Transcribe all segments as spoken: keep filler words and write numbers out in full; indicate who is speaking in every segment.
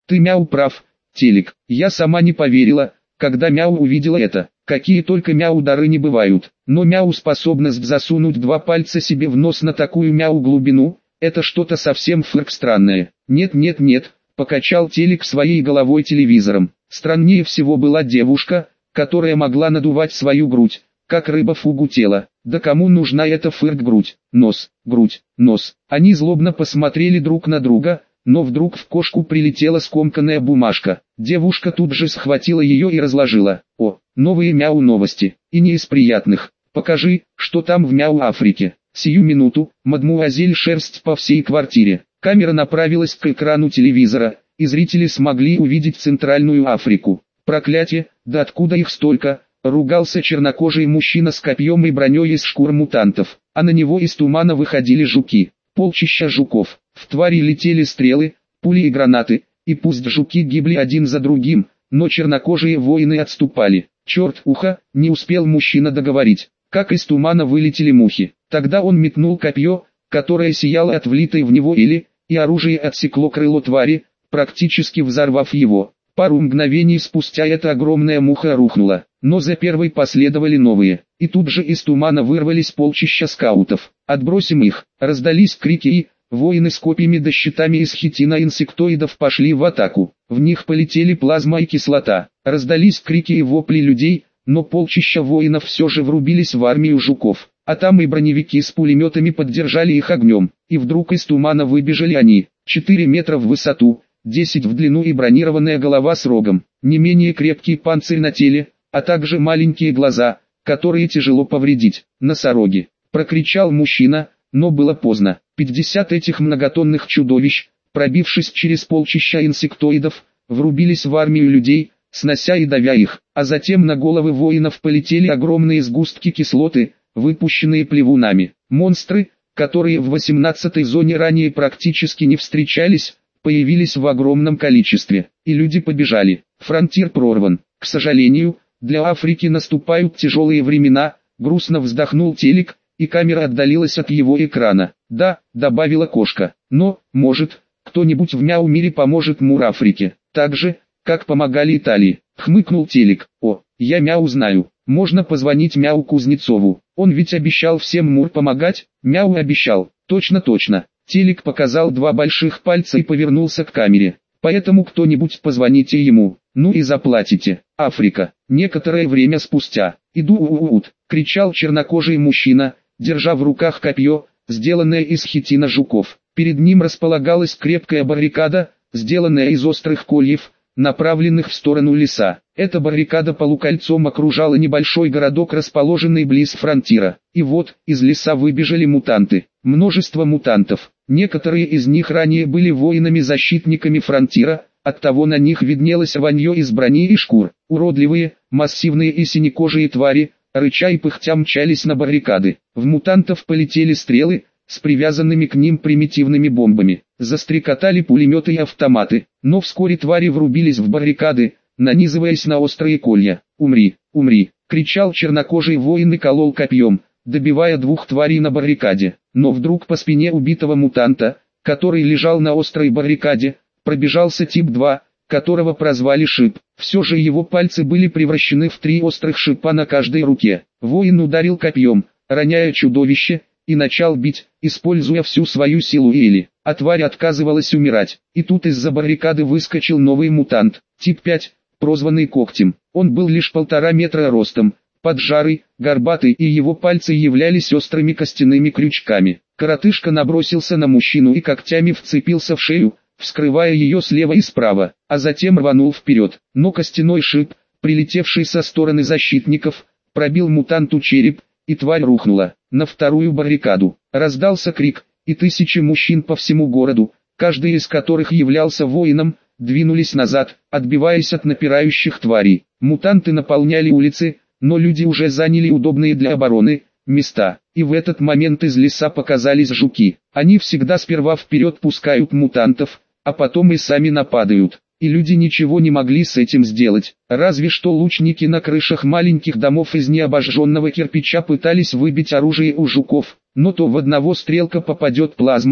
Speaker 1: Ты, Мяу, прав, Телек. Я сама не поверила, когда Мяу увидела это. Какие только Мяу дары не бывают. Но Мяу способность засунуть два пальца себе в нос на такую Мяу глубину, это что-то совсем фырк странное. Нет нет нет, покачал Телек своей головой телевизором. Страннее всего была девушка, которая могла надувать свою грудь, как рыба фугу тела. Да кому нужна эта фырк-грудь? Нос, грудь, нос. Они злобно посмотрели друг на друга, но вдруг в кошку прилетела скомканная бумажка. Девушка тут же схватила ее и разложила. О, новые Мяу новости, и не из приятных. Покажи, что там в Мяу Африке. Сию минуту, мадмуазель шерсть по всей квартире. Камера направилась к экрану телевизора, и зрители смогли увидеть Центральную Африку. Проклятие, да откуда их столько? Ругался чернокожий мужчина с копьем и броней из шкур мутантов, а на него из тумана выходили жуки, полчища жуков. В твари летели стрелы, пули и гранаты, и пусть жуки гибли один за другим, но чернокожие воины отступали. Черт ухо, не успел мужчина договорить, как из тумана вылетели мухи. Тогда он метнул копье, которое сияло от влитой в него или, и оружие отсекло крыло твари, практически взорвав его. Пару мгновений спустя эта огромная муха рухнула, но за первой последовали новые, и тут же из тумана вырвались полчища скаутов. «Отбросим их!» Раздались крики и, воины с копьями да щитами из хитина инсектоидов пошли в атаку. В них полетели плазма и кислота. Раздались крики и вопли людей, но полчища воинов все же врубились в армию жуков. А там и броневики с пулеметами поддержали их огнем. И вдруг из тумана выбежали они, четыре метра в высоту, десять в длину и бронированная голова с рогом, не менее крепкий панцирь на теле, а также маленькие глаза, которые тяжело повредить. «Носороги!» — прокричал мужчина, но было поздно. Пятьдесят этих многотонных чудовищ, пробившись через полчища инсектоидов, врубились в армию людей, снося и давя их, а затем на головы воинов полетели огромные сгустки кислоты, выпущенные плевунами. Монстры, которые в восемнадцатой зоне ранее практически не встречались, появились в огромном количестве, и люди побежали. Фронтир прорван. К сожалению, для Африки наступают тяжелые времена, грустно вздохнул Телек, и камера отдалилась от его экрана. Да, добавила кошка, но, может, кто-нибудь в Мяу мире поможет Мур Африке, так же, как помогали Италии. Хмыкнул Телек. О, я Мяу знаю, можно позвонить Мяу Кузнецову, он ведь обещал всем Мур помогать. Мяу обещал, точно точно. Телек показал два больших пальца и повернулся к камере. Поэтому кто-нибудь позвоните ему, ну и заплатите. Африка. Некоторое время спустя. Иду у-у-ут, кричал чернокожий мужчина, держа в руках копье, сделанное из хитина жуков. Перед ним располагалась крепкая баррикада, сделанная из острых кольев, направленных в сторону леса. Эта баррикада полукольцом окружала небольшой городок, расположенный близ фронтира. И вот, из леса выбежали мутанты. Множество мутантов. Некоторые из них ранее были воинами-защитниками фронтира, оттого на них виднелось рванье из брони и шкур. Уродливые, массивные и синекожие твари, рыча и пыхтя мчались на баррикады. В мутантов полетели стрелы, с привязанными к ним примитивными бомбами. Застрекотали пулеметы и автоматы, но вскоре твари врубились в баррикады, нанизываясь на острые колья. «Умри, умри!» — кричал чернокожий воин и колол копьем, добивая двух тварей на баррикаде. Но вдруг по спине убитого мутанта, который лежал на острой баррикаде, пробежался тип два, которого прозвали Шип. Все же его пальцы были превращены в три острых шипа на каждой руке. Воин ударил копьем, роняя чудовище, и начал бить, используя всю свою силу Эли. А тварь отказывалась умирать. И тут из-за баррикады выскочил новый мутант, тип пять, прозванный Когтем. Он был лишь полтора метра ростом, поджарый, горбатый, и его пальцы являлись острыми костяными крючками. Коротышка набросился на мужчину и когтями вцепился в шею, вскрывая ее слева и справа, а затем рванул вперед. Но костяной шип, прилетевший со стороны защитников, пробил мутанту череп, и тварь рухнула. На вторую баррикаду раздался крик, и тысячи мужчин по всему городу, каждый из которых являлся воином, двинулись назад, отбиваясь от напирающих тварей. Мутанты наполняли улицы, но люди уже заняли удобные для обороны места. И в этот момент из леса показались жуки. Они всегда сперва вперед пускают мутантов, а потом и сами нападают. И люди ничего не могли с этим сделать. Разве что лучники на крышах маленьких домов из необожженного кирпича пытались выбить оружие у жуков. Но то в одного стрелка попадет плазма,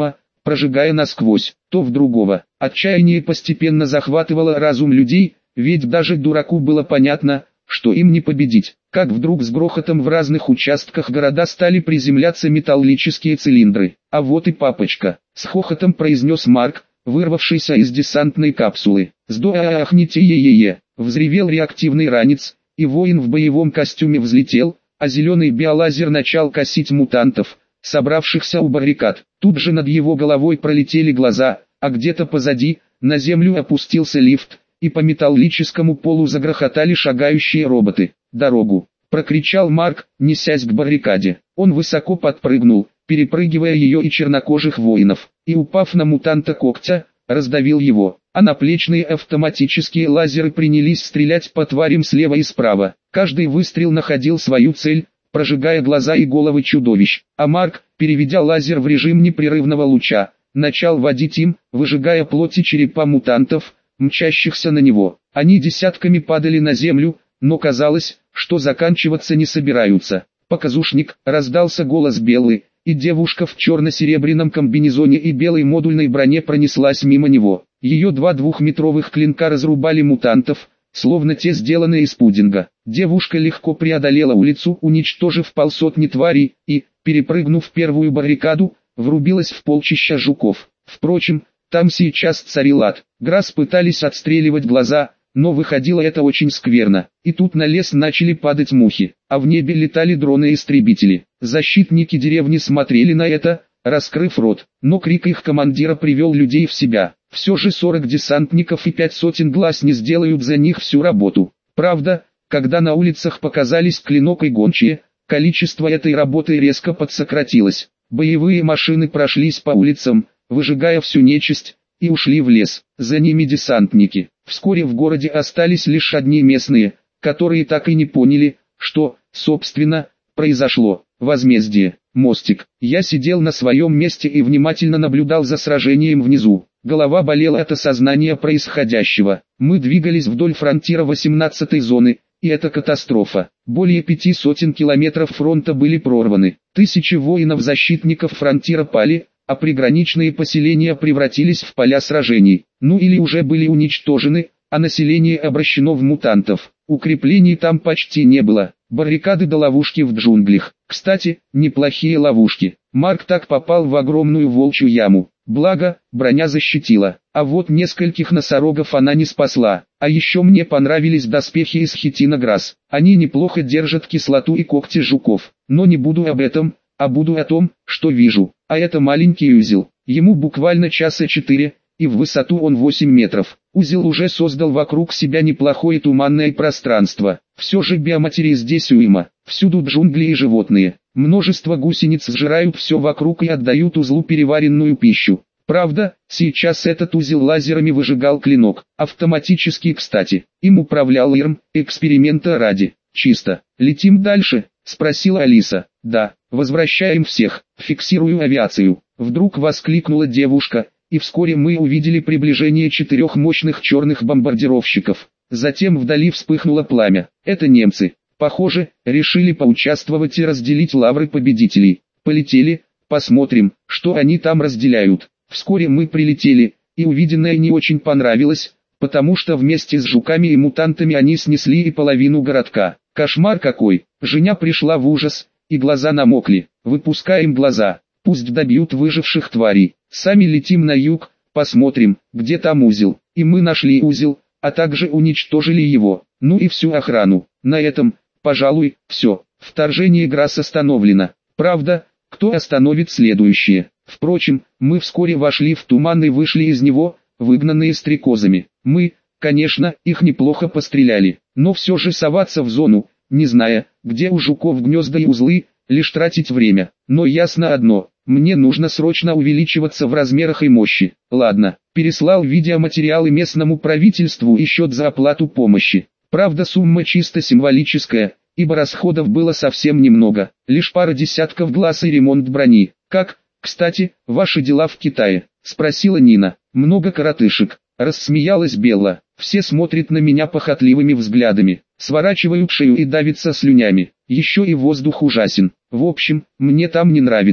Speaker 1: прожигая насквозь, то в другого. Отчаяние постепенно захватывало разум людей, ведь даже дураку было понятно, что им не победить. Как вдруг с грохотом в разных участках города стали приземляться металлические цилиндры. «А вот и папочка», — с хохотом произнес Марк, вырвавшийся из десантной капсулы. «Сдоахните е-е-е», — взревел реактивный ранец, и воин в боевом костюме взлетел, а зеленый биолазер начал косить мутантов, собравшихся у баррикад. Тут же над его головой пролетели глаза, а где-то позади, на землю опустился лифт, и по металлическому полу загрохотали шагающие роботы. «Дорогу!» — прокричал Марк, несясь к баррикаде. Он высоко подпрыгнул, перепрыгивая ее и чернокожих воинов, и, упав на мутанта когтя, раздавил его, а наплечные автоматические лазеры принялись стрелять по тварям слева и справа. Каждый выстрел находил свою цель, прожигая глаза и головы чудовищ, а Марк, переведя лазер в режим непрерывного луча, начал водить им, выжигая плоть и черепа мутантов, мчащихся на него. Они десятками падали на землю, но казалось, что заканчиваться не собираются. «Показушник!» — раздался голос Беллы, и девушка в черно-серебряном комбинезоне и белой модульной броне пронеслась мимо него. Ее два двухметровых клинка разрубали мутантов, словно те сделаны из пудинга. Девушка легко преодолела улицу, уничтожив полсотни тварей, и, перепрыгнув первую баррикаду, врубилась в полчища жуков. Впрочем, там сейчас царил ад. Грасс пытались отстреливать глаза, но выходило это очень скверно. И тут на лес начали падать мухи, а в небе летали дроны-истребители. Защитники деревни смотрели на это, раскрыв рот, но крик их командира привел людей в себя. Все же сорок десантников и пять сотен глаз не сделают за них всю работу. Правда, когда на улицах показались клинок и гончие, количество этой работы резко подсократилось. Боевые машины прошлись по улицам, выжигая всю нечисть, и ушли в лес. За ними десантники. Вскоре в городе остались лишь одни местные, которые так и не поняли, что, собственно, произошло. Возмездие. Мостик. Я сидел на своем месте и внимательно наблюдал за сражением внизу. Голова болела от осознания происходящего. Мы двигались вдоль фронтира восемнадцатой зоны, и это катастрофа. Более пяти сотен километров фронта были прорваны. Тысячи воинов-защитников фронтира пали, а приграничные поселения превратились в поля сражений. Ну или уже были уничтожены, а население обращено в мутантов. Укреплений там почти не было. Баррикады до ловушки в джунглях. Кстати, неплохие ловушки. Марк так попал в огромную волчью яму. Благо, броня защитила. А вот нескольких носорогов она не спасла. А еще мне понравились доспехи из хитина Грасс. Они неплохо держат кислоту и когти жуков. Но не буду об этом, а буду о том, что вижу. А это маленький узел. Ему буквально часа четыре, и в высоту он восемь метров. Узел уже создал вокруг себя неплохое туманное пространство. Все же биоматерии здесь уйма. Всюду джунгли и животные. Множество гусениц сжирают все вокруг и отдают узлу переваренную пищу. Правда, сейчас этот узел лазерами выжигал клинок. Автоматически, кстати. Им управлял Ирм, эксперимента ради. Чисто. «Летим дальше?» — спросила Алиса. «Да, возвращаем всех, фиксирую авиацию». Вдруг воскликнула девушка, и вскоре мы увидели приближение четырех мощных черных бомбардировщиков. Затем вдали вспыхнуло пламя. Это немцы. Похоже, решили поучаствовать и разделить лавры победителей. Полетели, посмотрим, что они там разделяют. Вскоре мы прилетели, и увиденное не очень понравилось, потому что вместе с жуками и мутантами они снесли и половину городка. Кошмар какой! Женя пришла в ужас, и глаза намокли. Выпускаем глаза, пусть добьют выживших тварей. Сами летим на юг, посмотрим, где там узел. И мы нашли узел, а также уничтожили его, ну и всю охрану. На этом, пожалуй, все. Вторжение Грасс остановлено. Правда, кто остановит следующее? Впрочем, мы вскоре вошли в туман и вышли из него, выгнанные стрекозами. Мы, конечно, их неплохо постреляли, но все же соваться в зону, не зная, где у жуков гнезда и узлы, лишь тратить время. Но ясно одно, мне нужно срочно увеличиваться в размерах и мощи. Ладно, переслал видеоматериалы местному правительству и счет за оплату помощи. Правда, сумма чисто символическая, ибо расходов было совсем немного, лишь пара десятков глаз и ремонт брони. «Как, кстати, ваши дела в Китае?» — спросила Нина. «Много коротышек», — рассмеялась Белла. «Все смотрят на меня похотливыми взглядами, сворачивают шею и давятся слюнями. Еще и воздух ужасен. В общем, мне там не нравится.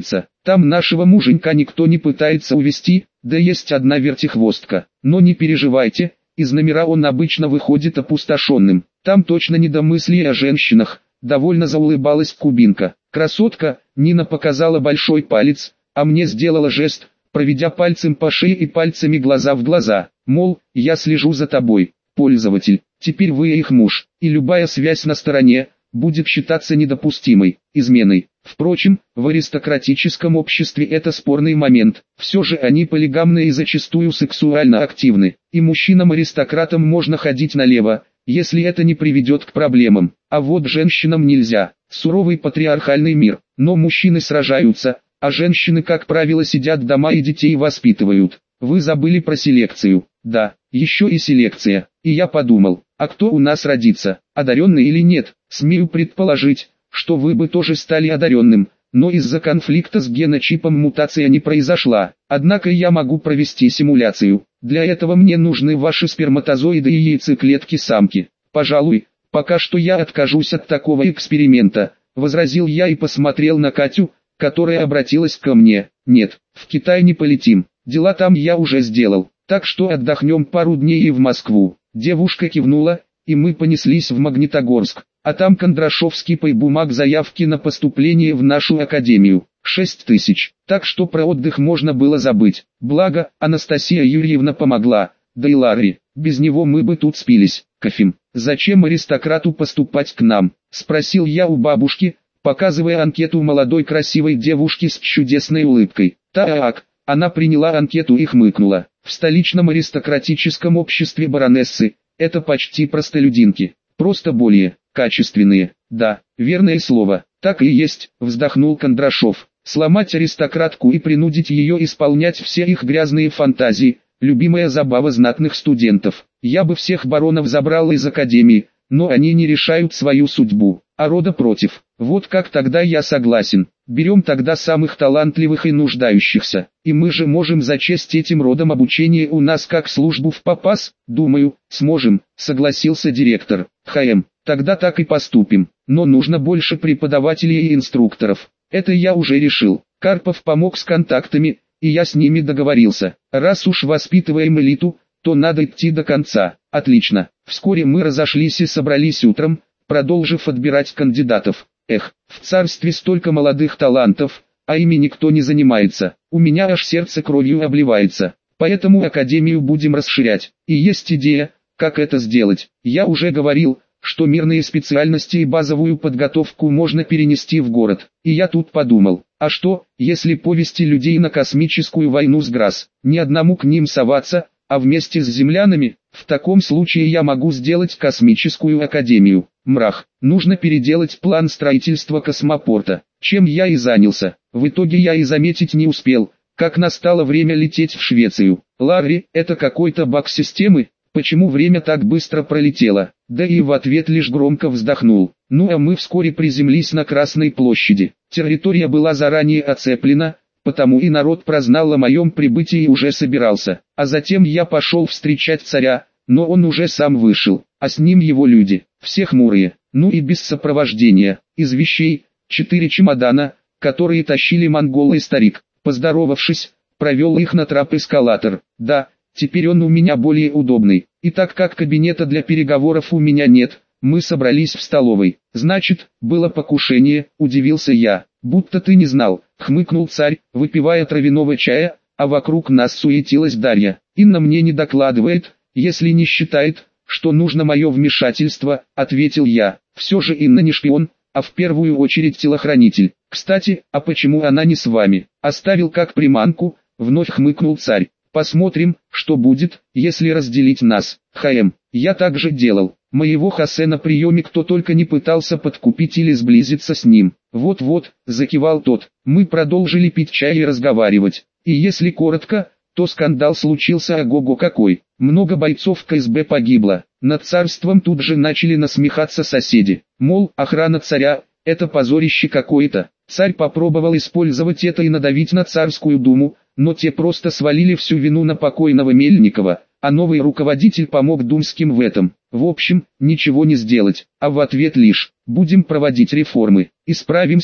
Speaker 1: Там нашего муженька никто не пытается увести, да есть одна вертихвостка. Но не переживайте, из номера он обычно выходит опустошенным. Там точно не до мыслей о женщинах, довольно заулыбалась кубинка. Красотка, Нина показала большой палец, а мне сделала жест, проведя пальцем по шее и пальцами глаза в глаза. Мол, я слежу за тобой, пользователь, теперь вы их муж, и любая связь на стороне будет считаться недопустимой, изменой. Впрочем, в аристократическом обществе это спорный момент, все же они полигамны и зачастую сексуально активны, и мужчинам-аристократам можно ходить налево, если это не приведет к проблемам, а вот женщинам нельзя, суровый патриархальный мир, но мужчины сражаются, а женщины как правило сидят дома и детей воспитывают. Вы забыли про селекцию. Да, еще и селекция. И я подумал, а кто у нас родится, одаренный или нет? Смею предположить, что вы бы тоже стали одаренным, но из-за конфликта с геночипом мутация не произошла. Однако я могу провести симуляцию. Для этого мне нужны ваши сперматозоиды и яйцеклетки самки. Пожалуй, пока что я откажусь от такого эксперимента, возразил я и посмотрел на Катю, которая обратилась ко мне. Нет, в Китай не полетим. Дела там я уже сделал, так что отдохнем пару дней и в Москву. Девушка кивнула, и мы понеслись в Магнитогорск, а там Кондрашовский бумаг заявки на поступление в нашу академию. шесть тысяч, так что про отдых можно было забыть. Благо, Анастасия Юрьевна помогла, да и Ларри, без него мы бы тут спились. Кафим, зачем аристократу поступать к нам? Спросил я у бабушки, показывая анкету молодой красивой девушки с чудесной улыбкой. Так. Она приняла анкету и хмыкнула. В столичном аристократическом обществе баронессы, это почти простолюдинки, просто более качественные. Да, верное слово, так и есть, вздохнул Кондрашов. Сломать аристократку и принудить ее исполнять все их грязные фантазии, любимая забава знатных студентов. Я бы всех баронов забрал из академии, но они не решают свою судьбу, а рода против. Вот как тогда я согласен. Берем тогда самых талантливых и нуждающихся, и мы же можем зачесть этим родом обучение у нас как службу в попас. Думаю, сможем, согласился директор. ХМ, тогда так и поступим, но нужно больше преподавателей и инструкторов. Это я уже решил. Карпов помог с контактами, и я с ними договорился. Раз уж воспитываем элиту, то надо идти до конца. Отлично. Вскоре мы разошлись и собрались утром, продолжив отбирать кандидатов. Эх, в царстве столько молодых талантов, а ими никто не занимается. У меня аж сердце кровью обливается. Поэтому академию будем расширять. И есть идея, как это сделать. Я уже говорил, что мирные специальности и базовую подготовку можно перенести в город. И я тут подумал, а что, если повести людей на космическую войну с Грасс, не одному к ним соваться, а вместе с землянами? В таком случае я могу сделать космическую академию. Мрах, нужно переделать план строительства космопорта, чем я и занялся. В итоге я и заметить не успел, как настало время лететь в Швецию. Ларри, это какой-то баг системы? Почему время так быстро пролетело? Да и в ответ лишь громко вздохнул. Ну а мы вскоре приземлились на Красной площади. Территория была заранее оцеплена, потому и народ прознал о моем прибытии и уже собирался. А затем я пошел встречать царя, но он уже сам вышел, а с ним его люди, все хмурые, ну и без сопровождения. Из вещей, четыре чемодана, которые тащили монголы и старик. Поздоровавшись, провел их на трап-эскалатор. Да, теперь он у меня более удобный. И так как кабинета для переговоров у меня нет, мы собрались в столовой. Значит, было покушение, удивился я. Будто ты не знал, хмыкнул царь, выпивая травяного чая, а вокруг нас суетилась Дарья. Инна мне не докладывает, если не считает, что нужно мое вмешательство, ответил я. Все же Инна не шпион, а в первую очередь телохранитель. Кстати, а почему она не с вами? Оставил как приманку, вновь хмыкнул царь. Посмотрим, что будет, если разделить нас. ХМ, я так же делал. Моего Хосе на приеме кто только не пытался подкупить или сблизиться с ним. Вот-вот, закивал тот. Мы продолжили пить чай и разговаривать. И если коротко, то скандал случился ого-го какой. Много бойцов КСБ погибло. Над царством тут же начали насмехаться соседи. Мол, охрана царя, это позорище какое-то. Царь попробовал использовать это и надавить на царскую думу, но те просто свалили всю вину на покойного Мельникова, а новый руководитель помог думским в этом. В общем, ничего не сделать, а в ответ лишь «будем проводить реформы, исправимся»,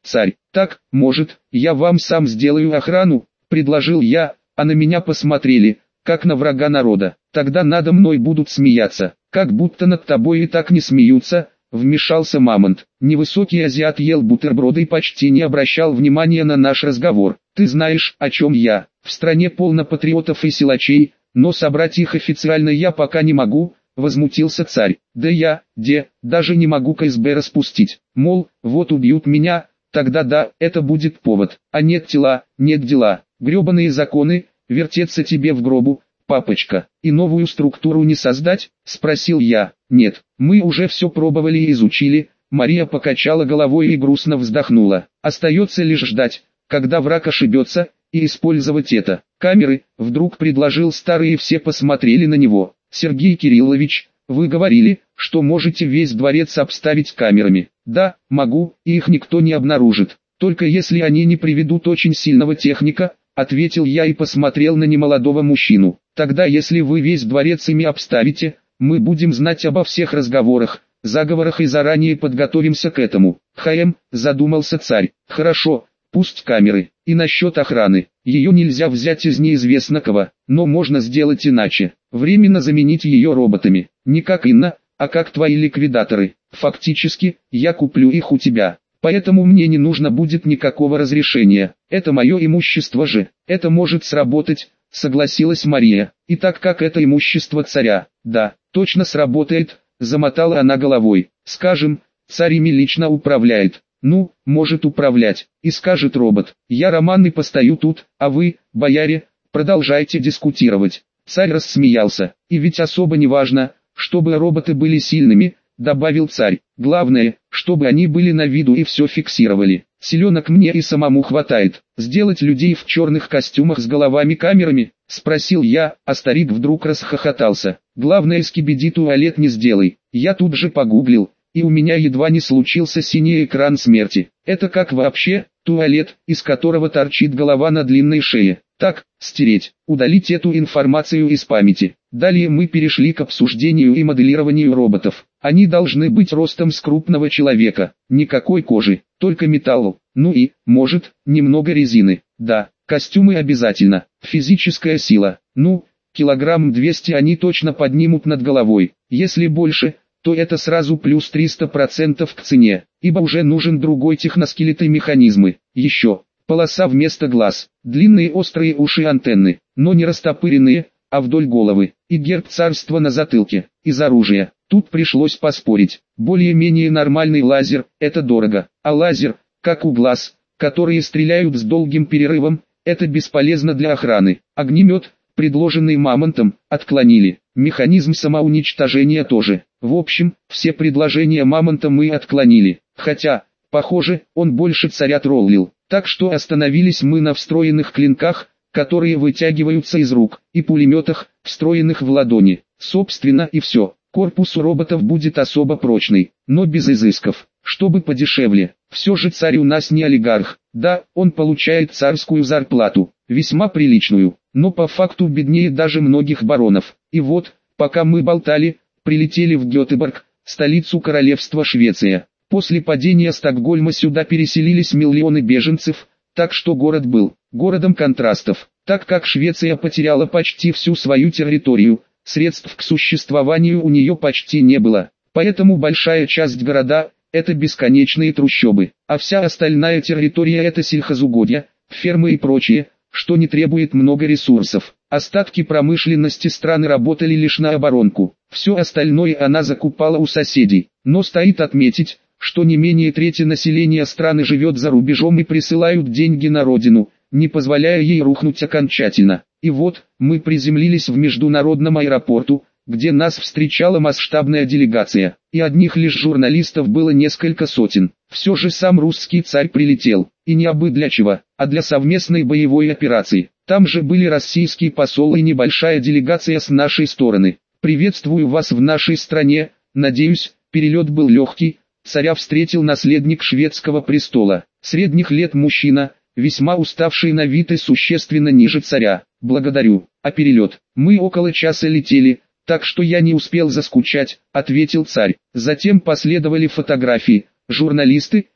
Speaker 1: Царь: так, может, я вам сам сделаю охрану, предложил я, а на меня посмотрели, как на врага народа. Тогда надо мной будут смеяться, как будто над тобой и так не смеются, вмешался Мамонт. Невысокий азиат ел бутерброды и почти не обращал внимания на наш разговор. Ты знаешь, о чем я? В стране полно патриотов и силачей, но собрать их официально я пока не могу, возмутился царь. Да я, де, даже не могу ка эс бэ распустить. Мол, вот убьют меня, тогда да, это будет повод. А нет тела, нет дела. Гребаные законы, вертеться тебе в гробу, папочка. И новую структуру не создать? Спросил я. Нет, мы уже все пробовали и изучили. Мария покачала головой и грустно вздохнула. Остается лишь ждать, когда враг ошибется, и использовать это. Камеры, вдруг предложил старый, и все посмотрели на него. Сергей Кириллович, вы говорили, что можете весь дворец обставить камерами. Да, могу, и их никто не обнаружит. Только если они не приведут очень сильного техника, ответил я и посмотрел на немолодого мужчину. Тогда если вы весь дворец ими обставите, мы будем знать обо всех разговорах, заговорах и заранее подготовимся к этому. Хм, задумался царь. Хорошо, пусть камеры. И насчет охраны. Ее нельзя взять из неизвестно кого, но можно сделать иначе. Временно заменить ее роботами. Не как Инна, а как твои ликвидаторы. Фактически, я куплю их у тебя. Поэтому мне не нужно будет никакого разрешения. Это мое имущество же. Это может сработать, согласилась Мария. И так как это имущество царя, да, точно сработает, замотала она головой. Скажем, царь ими лично управляет. Ну, может управлять, и скажет робот. Я Роман и постою тут, а вы, бояре, продолжайте дискутировать. Царь рассмеялся. И ведь особо не важно, чтобы роботы были сильными, добавил царь. Главное, чтобы они были на виду и все фиксировали. Селенок мне и самому хватает. Сделать людей в черных костюмах с головами-камерами? Спросил я, а старик вдруг расхохотался. Главное, скибиди туалет не сделай. Я тут же погуглил, и у меня едва не случился синий экран смерти. Это как вообще, туалет, из которого торчит голова на длинной шее. Так, стереть, удалить эту информацию из памяти. Далее мы перешли к обсуждению и моделированию роботов. Они должны быть ростом с крупного человека, никакой кожи, только металл, ну и, может, немного резины. Да, костюмы обязательно, физическая сила, ну, килограмм двести они точно поднимут над головой, если больше, то это сразу плюс триста процентов к цене, ибо уже нужен другой техноскелет и механизмы. Еще, полоса вместо глаз, длинные острые уши и антенны, но не растопыренные, а вдоль головы, и герб царства на затылке, из оружия. Тут пришлось поспорить, более-менее нормальный лазер, это дорого, а лазер, как у глаз, которые стреляют с долгим перерывом, это бесполезно для охраны. Огнемет, предложенный Мамонтом, отклонили, механизм самоуничтожения тоже. В общем, все предложения Мамонта мы отклонили, хотя, похоже, он больше царя троллил, так что остановились мы на встроенных клинках, которые вытягиваются из рук, и пулеметах, встроенных в ладони. Собственно и все. Корпус у роботов будет особо прочный, но без изысков, чтобы подешевле. Все же царь у нас не олигарх, да, он получает царскую зарплату, весьма приличную, но по факту беднее даже многих баронов. И вот, пока мы болтали, прилетели в Гетеборг, столицу королевства Швеция. После падения Стокгольма сюда переселились миллионы беженцев, так что город был городом контрастов, так как Швеция потеряла почти всю свою территорию, средств к существованию у нее почти не было, поэтому большая часть города – это бесконечные трущобы, а вся остальная территория – это сельхозугодья, фермы и прочее, что не требует много ресурсов. Остатки промышленности страны работали лишь на оборонку, все остальное она закупала у соседей, но стоит отметить, что не менее трети населения страны живет за рубежом и присылают деньги на родину, не позволяя ей рухнуть окончательно. И вот, мы приземлились в международном аэропорту, где нас встречала масштабная делегация, и одних лишь журналистов было несколько сотен. Все же сам русский царь прилетел, и не абы для чего, а для совместной боевой операции. Там же были российский посол и небольшая делегация с нашей стороны. Приветствую вас в нашей стране, надеюсь, перелет был легкий. Царя встретил наследник шведского престола, средних лет мужчина, весьма уставший на вид и существенно ниже царя. Благодарю. А перелет? Мы около часа летели, так что я не успел заскучать, ответил царь. Затем последовали фотографии, журналисты,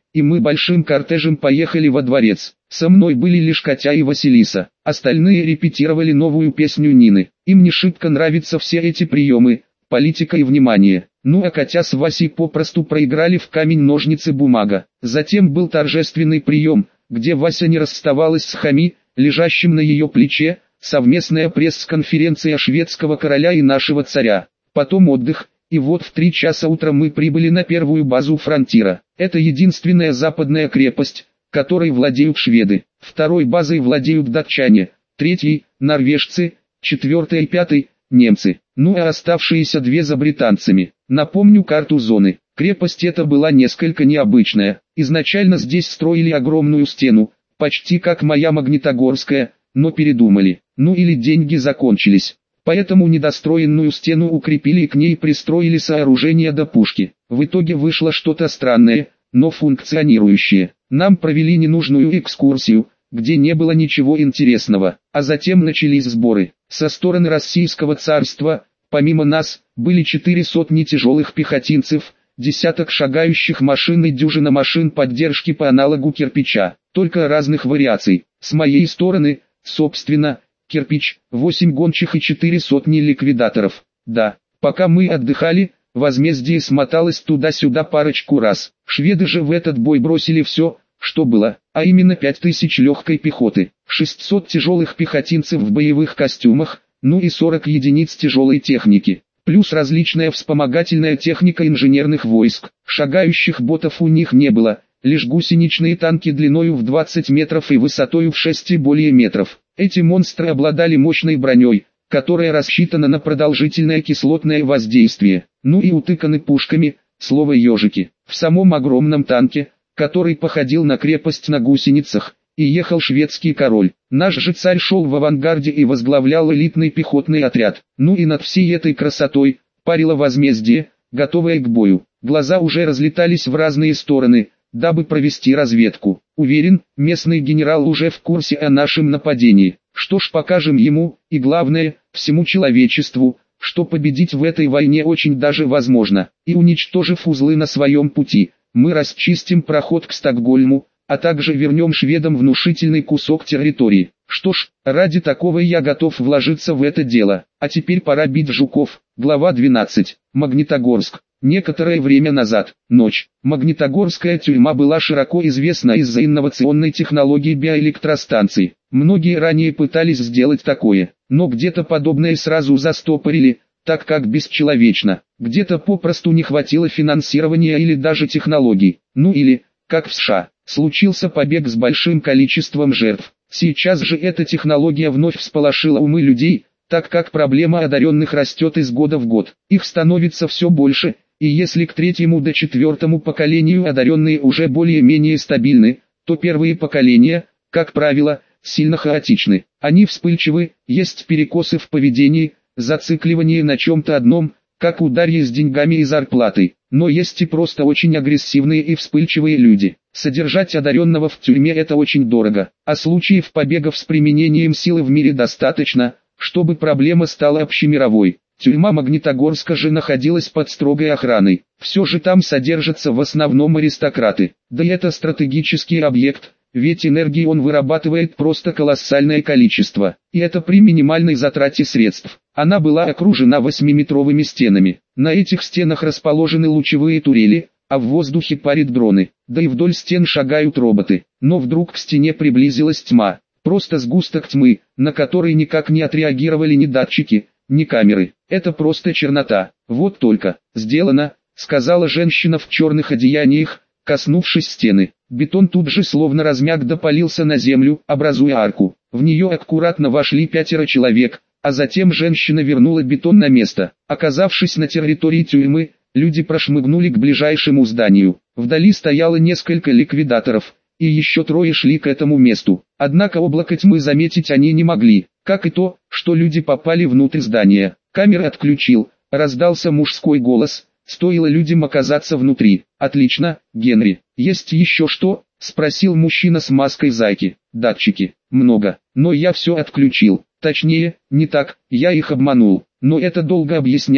Speaker 1: и мы большим кортежем поехали во дворец. Со мной были лишь Катя и Василиса, остальные репетировали новую песню Нины. Им не шибко нравятся все эти приемы, политика и внимание. Ну а Катя с Васей попросту проиграли в камень-ножницы-бумага. Затем был торжественный прием, где Вася не расставалась с Хами, лежащим на ее плече, совместная пресс-конференция шведского короля и нашего царя. Потом отдых, и вот в три часа утра мы прибыли на первую базу фронтира. Это единственная западная крепость, которой владеют шведы. Второй базой владеют датчане, третьей – норвежцы, четвертой и пятой – немцы. Ну а оставшиеся две за британцами. Напомню карту зоны. Крепость эта была несколько необычная. Изначально здесь строили огромную стену, почти как моя Магнитогорская, но передумали. Ну или деньги закончились. Поэтому недостроенную стену укрепили и к ней пристроили сооружения до пушки. В итоге вышло что-то странное, но функционирующее. Нам провели ненужную экскурсию, где не было ничего интересного, а затем начались сборы. Со стороны Российского царства, помимо нас, были четыре сотни тяжелых пехотинцев, десяток шагающих машин и дюжина машин поддержки по аналогу кирпича, только разных вариаций. С моей стороны, собственно, кирпич, восемь гончих и четыре сотни ликвидаторов. Да, пока мы отдыхали, возмездие смоталось туда-сюда парочку раз. Шведы же в этот бой бросили все, что было, а именно пять тысяч легкой пехоты, шестьсот тяжелых пехотинцев в боевых костюмах, ну и сорок единиц тяжелой техники, плюс различная вспомогательная техника инженерных войск. Шагающих ботов у них не было, лишь гусеничные танки длиною в двадцать метров и высотою в шесть и более метров. Эти монстры обладали мощной броней, которая рассчитана на продолжительное кислотное воздействие, ну и утыканы пушками, слово ежики. В самом огромном танке, который походил на крепость на гусеницах, и ехал шведский король. Наш же царь шел в авангарде и возглавлял элитный пехотный отряд. Ну и над всей этой красотой парило возмездие, готовое к бою. Глаза уже разлетались в разные стороны, дабы провести разведку. Уверен, местный генерал уже в курсе о нашем нападении. Что ж, покажем ему, и главное, всему человечеству, что победить в этой войне очень даже возможно. И уничтожив узлы на своем пути, мы расчистим проход к Стокгольму, а также вернем шведам внушительный кусок территории. Что ж, ради такого я готов вложиться в это дело. А теперь пора бить жуков. Глава двенадцать. Магнитогорск. Некоторое время назад, ночь, Магнитогорская тюрьма была широко известна из-за инновационной технологии биоэлектростанций. Многие ранее пытались сделать такое, но где-то подобное сразу застопорили, так как бесчеловечно. Где-то попросту не хватило финансирования или даже технологий. Ну или, как в США, случился побег с большим количеством жертв. Сейчас же эта технология вновь всполошила умы людей, так как проблема одаренных растет из года в год. Их становится все больше, и если к третьему до четвертому поколению одаренные уже более-менее стабильны, то первые поколения, как правило, сильно хаотичны. Они вспыльчивы, есть перекосы в поведении, зацикливание на чем-то одном, как у Дарьи с деньгами и зарплатой. Но есть и просто очень агрессивные и вспыльчивые люди. Содержать одаренного в тюрьме это очень дорого, а случаев побегов с применением силы в мире достаточно, чтобы проблема стала общемировой. Тюрьма Магнитогорска же находилась под строгой охраной. Все же там содержатся в основном аристократы. Да и это стратегический объект, ведь энергии он вырабатывает просто колоссальное количество. И это при минимальной затрате средств. Она была окружена восьмиметровыми стенами. На этих стенах расположены лучевые турели, а в воздухе парят дроны. Да и вдоль стен шагают роботы. Но вдруг к стене приблизилась тьма. Просто сгусток тьмы, на который никак не отреагировали ни датчики, ни камеры. Это просто чернота. Вот только, сделано, сказала женщина в черных одеяниях, коснувшись стены. Бетон тут же словно размяк да полился на землю, образуя арку. В нее аккуратно вошли пятеро человек, а затем женщина вернула бетон на место. Оказавшись на территории тюрьмы, люди прошмыгнули к ближайшему зданию. Вдали стояло несколько ликвидаторов, и еще трое шли к этому месту. Однако облако тьмы заметить они не могли, как и то, что люди попали внутрь здания. Камеры отключил, раздался мужской голос, стоило людям оказаться внутри. «Отлично, Генри. Есть еще что?» – спросил мужчина с маской зайки. «Датчики. Много. Но я все отключил. Точнее, не так, я их обманул. Но это долго объяснять,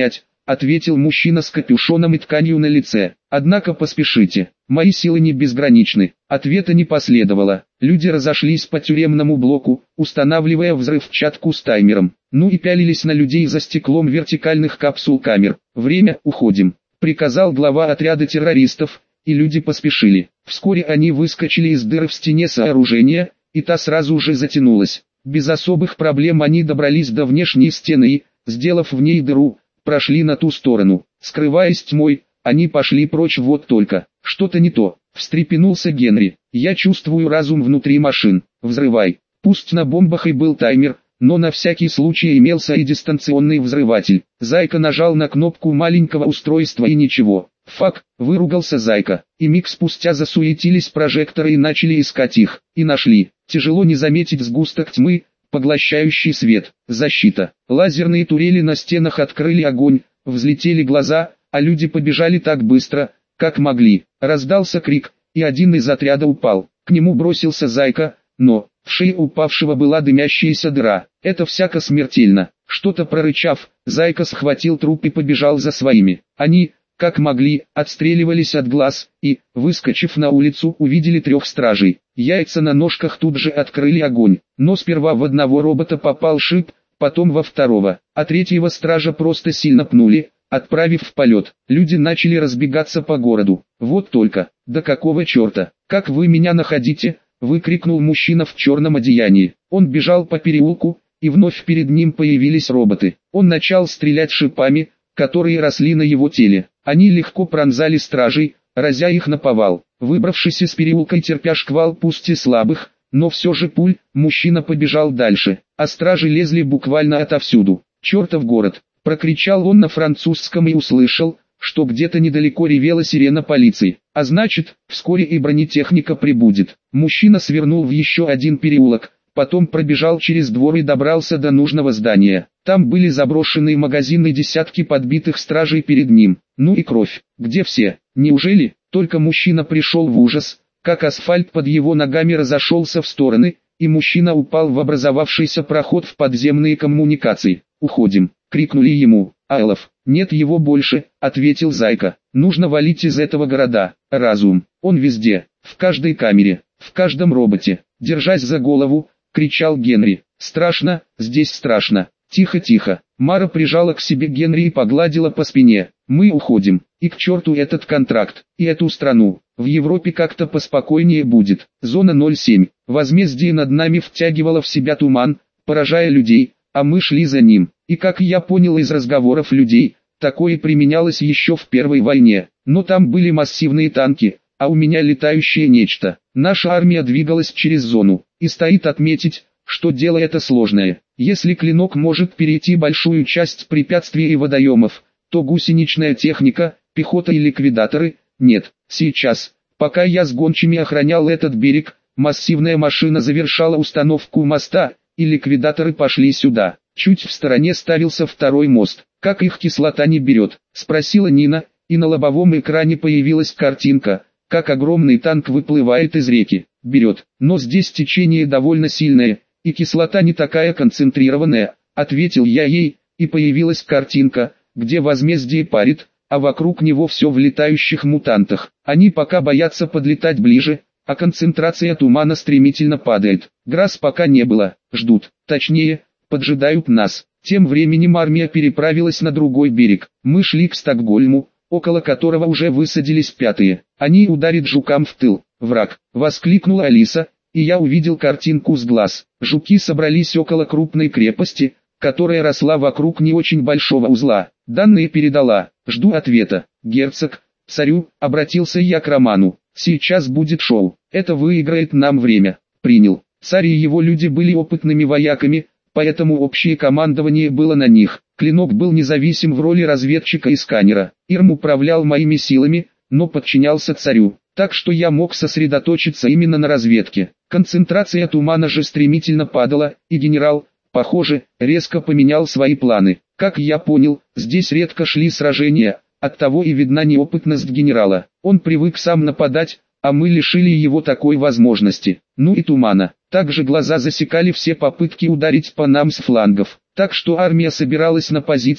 Speaker 1: ответил мужчина с капюшоном и тканью на лице. Однако поспешите, мои силы не безграничны. Ответа не последовало. Люди разошлись по тюремному блоку, устанавливая взрывчатку с таймером. Ну и пялились на людей за стеклом вертикальных капсул камер. Время, уходим, приказал глава отряда террористов, и люди поспешили. Вскоре они выскочили из дыры в стене сооружения, и та сразу же затянулась. Без особых проблем они добрались до внешней стены и, сделав в ней дыру, прошли на ту сторону. Скрываясь тьмой, они пошли прочь. Вот только, что-то не то, встрепенулся Генри. Я чувствую разум внутри машин. Взрывай. Пусть на бомбах и был таймер, но на всякий случай имелся и дистанционный взрыватель. Зайка нажал на кнопку маленького устройства и ничего. Фак, выругался Зайка, и миг спустя засуетились прожекторы и начали искать их, и нашли. Тяжело не заметить сгусток тьмы, поглощающий свет. Защита. Лазерные турели на стенах открыли огонь, взлетели глаза, а люди побежали так быстро, как могли. Раздался крик, и один из отряда упал. К нему бросился Зайка, но в шее упавшего была дымящаяся дыра. Это всяко смертельно. Что-то прорычав, Зайка схватил труп и побежал за своими. Они, как могли, отстреливались от глаз, и, выскочив на улицу, увидели трех стражей. Яйца на ножках тут же открыли огонь, но сперва в одного робота попал шип, потом во второго, а третьего стража просто сильно пнули, отправив в полет. Люди начали разбегаться по городу. Вот только, да какого черта, как вы меня находите, выкрикнул мужчина в черном одеянии. Он бежал по переулку, и вновь перед ним появились роботы. Он начал стрелять шипами, которые росли на его теле. Они легко пронзали стражей, разя их наповал. Выбравшись из переулка и терпя шквал пусть и слабых, но все же пуль, мужчина побежал дальше, а стражи лезли буквально отовсюду. «Чертов город!» — прокричал он на французском и услышал, что где-то недалеко ревела сирена полиции. А значит, вскоре и бронетехника прибудет. Мужчина свернул в еще один переулок, потом пробежал через двор и добрался до нужного здания. Там были заброшенные магазины и десятки подбитых стражей перед ним. Ну и кровь. Где все? Неужели? Только мужчина пришел в ужас, как асфальт под его ногами разошелся в стороны, и мужчина упал в образовавшийся проход в подземные коммуникации. «Уходим!» — крикнули ему. «Айлов, нет его больше», — ответил Зайка. «Нужно валить из этого города. Разум, он везде, в каждой камере, в каждом роботе». Держась за голову, кричал Генри. «Страшно, здесь страшно». «Тихо, тихо». Мара прижала к себе Генри и погладила по спине. «Мы уходим, и к черту этот контракт, и эту страну. В Европе как-то поспокойнее будет». Зона ноль семь. Возмездие над нами втягивало в себя туман, поражая людей, а мы шли за ним. И как я понял из разговоров людей, такое применялось еще в Первой войне. Но там были массивные танки, а у меня летающее нечто. Наша армия двигалась через зону, и стоит отметить, что дело это сложное. Если клинок может перейти большую часть препятствий и водоемов, то гусеничная техника, пехота и ликвидаторы – нет. Сейчас, пока я с гончими охранял этот берег, массивная машина завершала установку моста, и ликвидаторы пошли сюда. Чуть в стороне ставился второй мост. «Как их кислота не берет?» – спросила Нина, и на лобовом экране появилась картинка, как огромный танк выплывает из реки. «Берет, но здесь течение довольно сильное, и кислота не такая концентрированная», — ответил я ей, и появилась картинка, где возмездие парит, а вокруг него все в летающих мутантах. Они пока боятся подлетать ближе, а концентрация тумана стремительно падает. Грас пока не было, ждут, точнее, поджидают нас. Тем временем армия переправилась на другой берег. Мы шли к Стокгольму, около которого уже высадились пятые. Они ударят жукам в тыл. «Враг!» — воскликнула Алиса, и я увидел картинку с глаз. Жуки собрались около крупной крепости, которая росла вокруг не очень большого узла. Данные передала. Жду ответа. «Герцог, царю», — обратился я к Роману. «Сейчас будет шоу. Это выиграет нам время». «Принял». Царь и его люди были опытными вояками, поэтому общее командование было на них. Клинок был независим в роли разведчика и сканера. Ирм управлял моими силами, но подчинялся царю, так что я мог сосредоточиться именно на разведке. Концентрация тумана же стремительно падала, и генерал, похоже, резко поменял свои планы. Как я понял, здесь редко шли сражения, оттого и видна неопытность генерала. Он привык сам нападать, а мы лишили его такой возможности. Ну и тумана. Также глаза засекали все попытки ударить по нам с флангов, так что армия собиралась на позиции,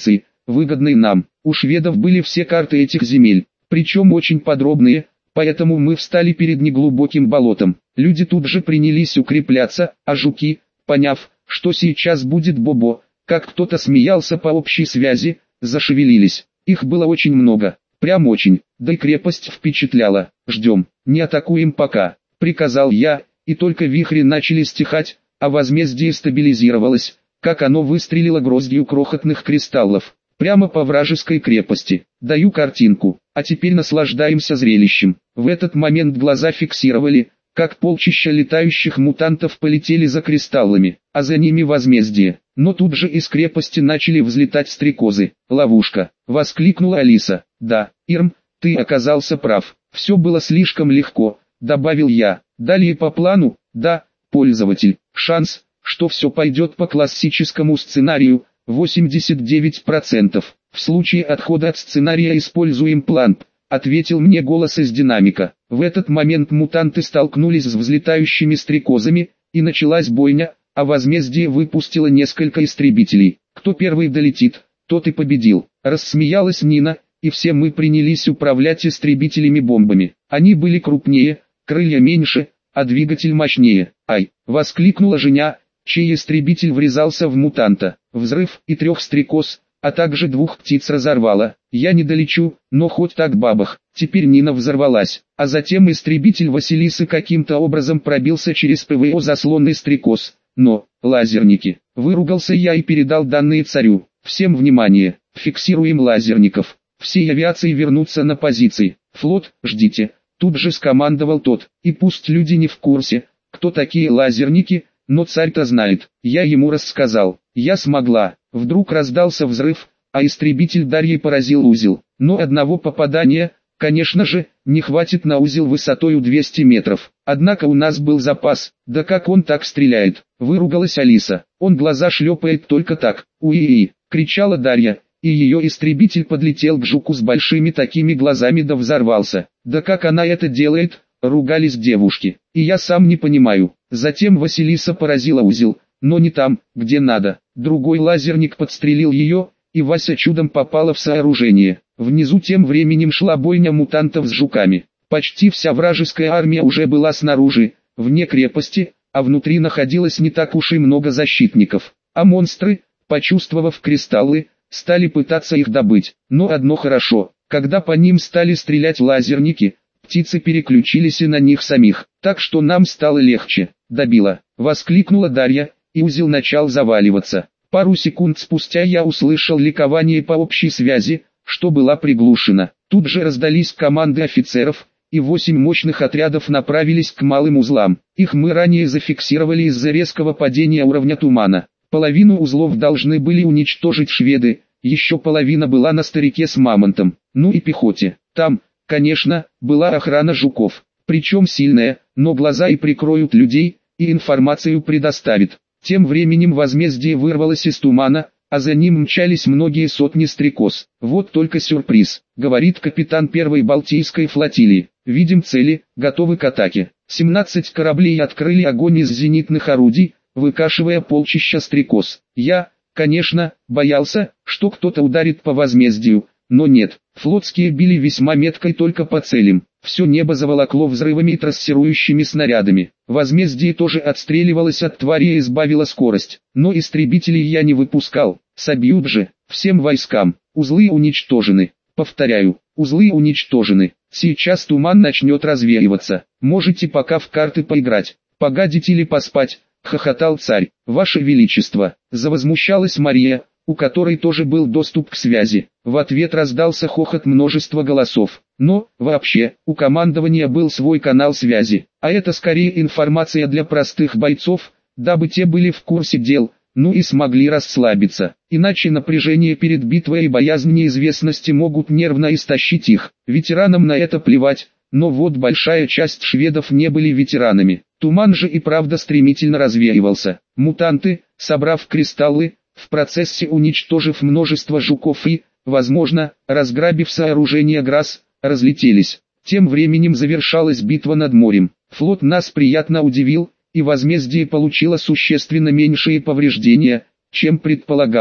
Speaker 1: выгодной нам. У шведов были все карты этих земель, причем очень подробные, поэтому мы встали перед неглубоким болотом. Люди тут же принялись укрепляться, а жуки, поняв, что сейчас будет бобо, как кто-то смеялся по общей связи, зашевелились. Их было очень много, прям очень, да и крепость впечатляла. «Ждем, не атакуем пока», — приказал я, и только вихри начали стихать, а возмездие стабилизировалось, как оно выстрелило гроздью крохотных кристаллов, прямо по вражеской крепости. Даю картинку, а теперь наслаждаемся зрелищем. В этот момент глаза фиксировали, как полчища летающих мутантов полетели за кристаллами, а за ними возмездие. Но тут же из крепости начали взлетать стрекозы. «Ловушка!» — воскликнула Алиса. «Да, Ирм, ты оказался прав. Все было слишком легко», — добавил я. «Далее по плану, да, пользователь. Шанс, что все пойдет по классическому сценарию, восемьдесят девять процентов. В случае отхода от сценария используем план», — ответил мне голос из динамика. В этот момент мутанты столкнулись с взлетающими стрекозами, и началась бойня, а возмездие выпустило несколько истребителей. «Кто первый долетит, тот и победил», — рассмеялась Нина, и все мы принялись управлять истребителями-бомбами. Они были крупнее, крылья меньше, а двигатель мощнее. «Ай!» — воскликнула Женя, чей истребитель врезался в мутанта. Взрыв и трех стрекоз, а также двух птиц разорвало. «Я не долечу, но хоть так бабах». Теперь Нина взорвалась, а затем истребитель Василисы каким-то образом пробился через ПВО заслонный стрекоз. «Но, лазерники!» — выругался я и передал данные царю. «Всем внимание, фиксируем лазерников. Всей авиации вернуться на позиции. Флот, ждите», — тут же скомандовал тот. И пусть люди не в курсе, кто такие лазерники, но царь-то знает. Я ему рассказал. Я смогла. Вдруг раздался взрыв, а истребитель Дарьи поразил узел. Но одного попадания, конечно же, не хватит на узел высотою двести метров. Однако у нас был запас. «Да как он так стреляет?» — выругалась Алиса. «Он глаза шлепает только так». «Уи-и!» — кричала Дарья, и ее истребитель подлетел к жуку с большими такими глазами да взорвался. «Да как она это делает?» — ругались девушки. «И я сам не понимаю». Затем Василиса поразила узел, но не там, где надо. Другой лазерник подстрелил ее, и Вася чудом попала в сооружение. Внизу тем временем шла бойня мутантов с жуками. Почти вся вражеская армия уже была снаружи, вне крепости, а внутри находилось не так уж и много защитников. А монстры, почувствовав кристаллы, стали пытаться их добыть. Но одно хорошо, когда по ним стали стрелять лазерники, птицы переключились и на них самих, так что нам стало легче. «Добила!» — воскликнула Дарья, и узел начал заваливаться. Пару секунд спустя я услышал ликование по общей связи, что была приглушена. Тут же раздались команды офицеров, и восемь мощных отрядов направились к малым узлам. Их мы ранее зафиксировали из-за резкого падения уровня тумана. Половину узлов должны были уничтожить шведы, еще половина была на старике с мамонтом, ну и пехоте. Там, конечно, была охрана жуков, причем сильная, но глаза и прикроют людей, и информацию предоставит. Тем временем возмездие вырвалось из тумана, а за ним мчались многие сотни стрекоз. «Вот только сюрприз», — говорит капитан первой Балтийской флотилии. «Видим цели, готовы к атаке». семнадцать кораблей открыли огонь из зенитных орудий, выкашивая полчища стрекоз. Я, конечно, боялся, что кто-то ударит по возмездию, но нет, флотские били весьма метко и только по целям. Все небо заволокло взрывами и трассирующими снарядами. Возмездие тоже отстреливалось от твари и избавило скорость. Но истребителей я не выпускал. Собьют же. Всем войскам. Узлы уничтожены. Повторяю, узлы уничтожены. Сейчас туман начнет развеиваться. Можете пока в карты поиграть. Погадить или поспать, хохотал царь. «Ваше Величество», завозмущалась Мария, у которой тоже был доступ к связи. В ответ раздался хохот множества голосов. Но, вообще, у командования был свой канал связи, а это скорее информация для простых бойцов, дабы те были в курсе дел, ну и смогли расслабиться. Иначе напряжение перед битвой и боязнь неизвестности могут нервно истощить их. Ветеранам на это плевать, но вот большая часть шведов не были ветеранами. Туман же и правда стремительно развеивался. Мутанты, собрав кристаллы, в процессе уничтожив множество жуков и, возможно, разграбив сооружение ГРАС, разлетелись. Тем временем завершалась битва над морем. Флот нас приятно удивил, и возмездие получило существенно меньшие повреждения, чем предполагалось.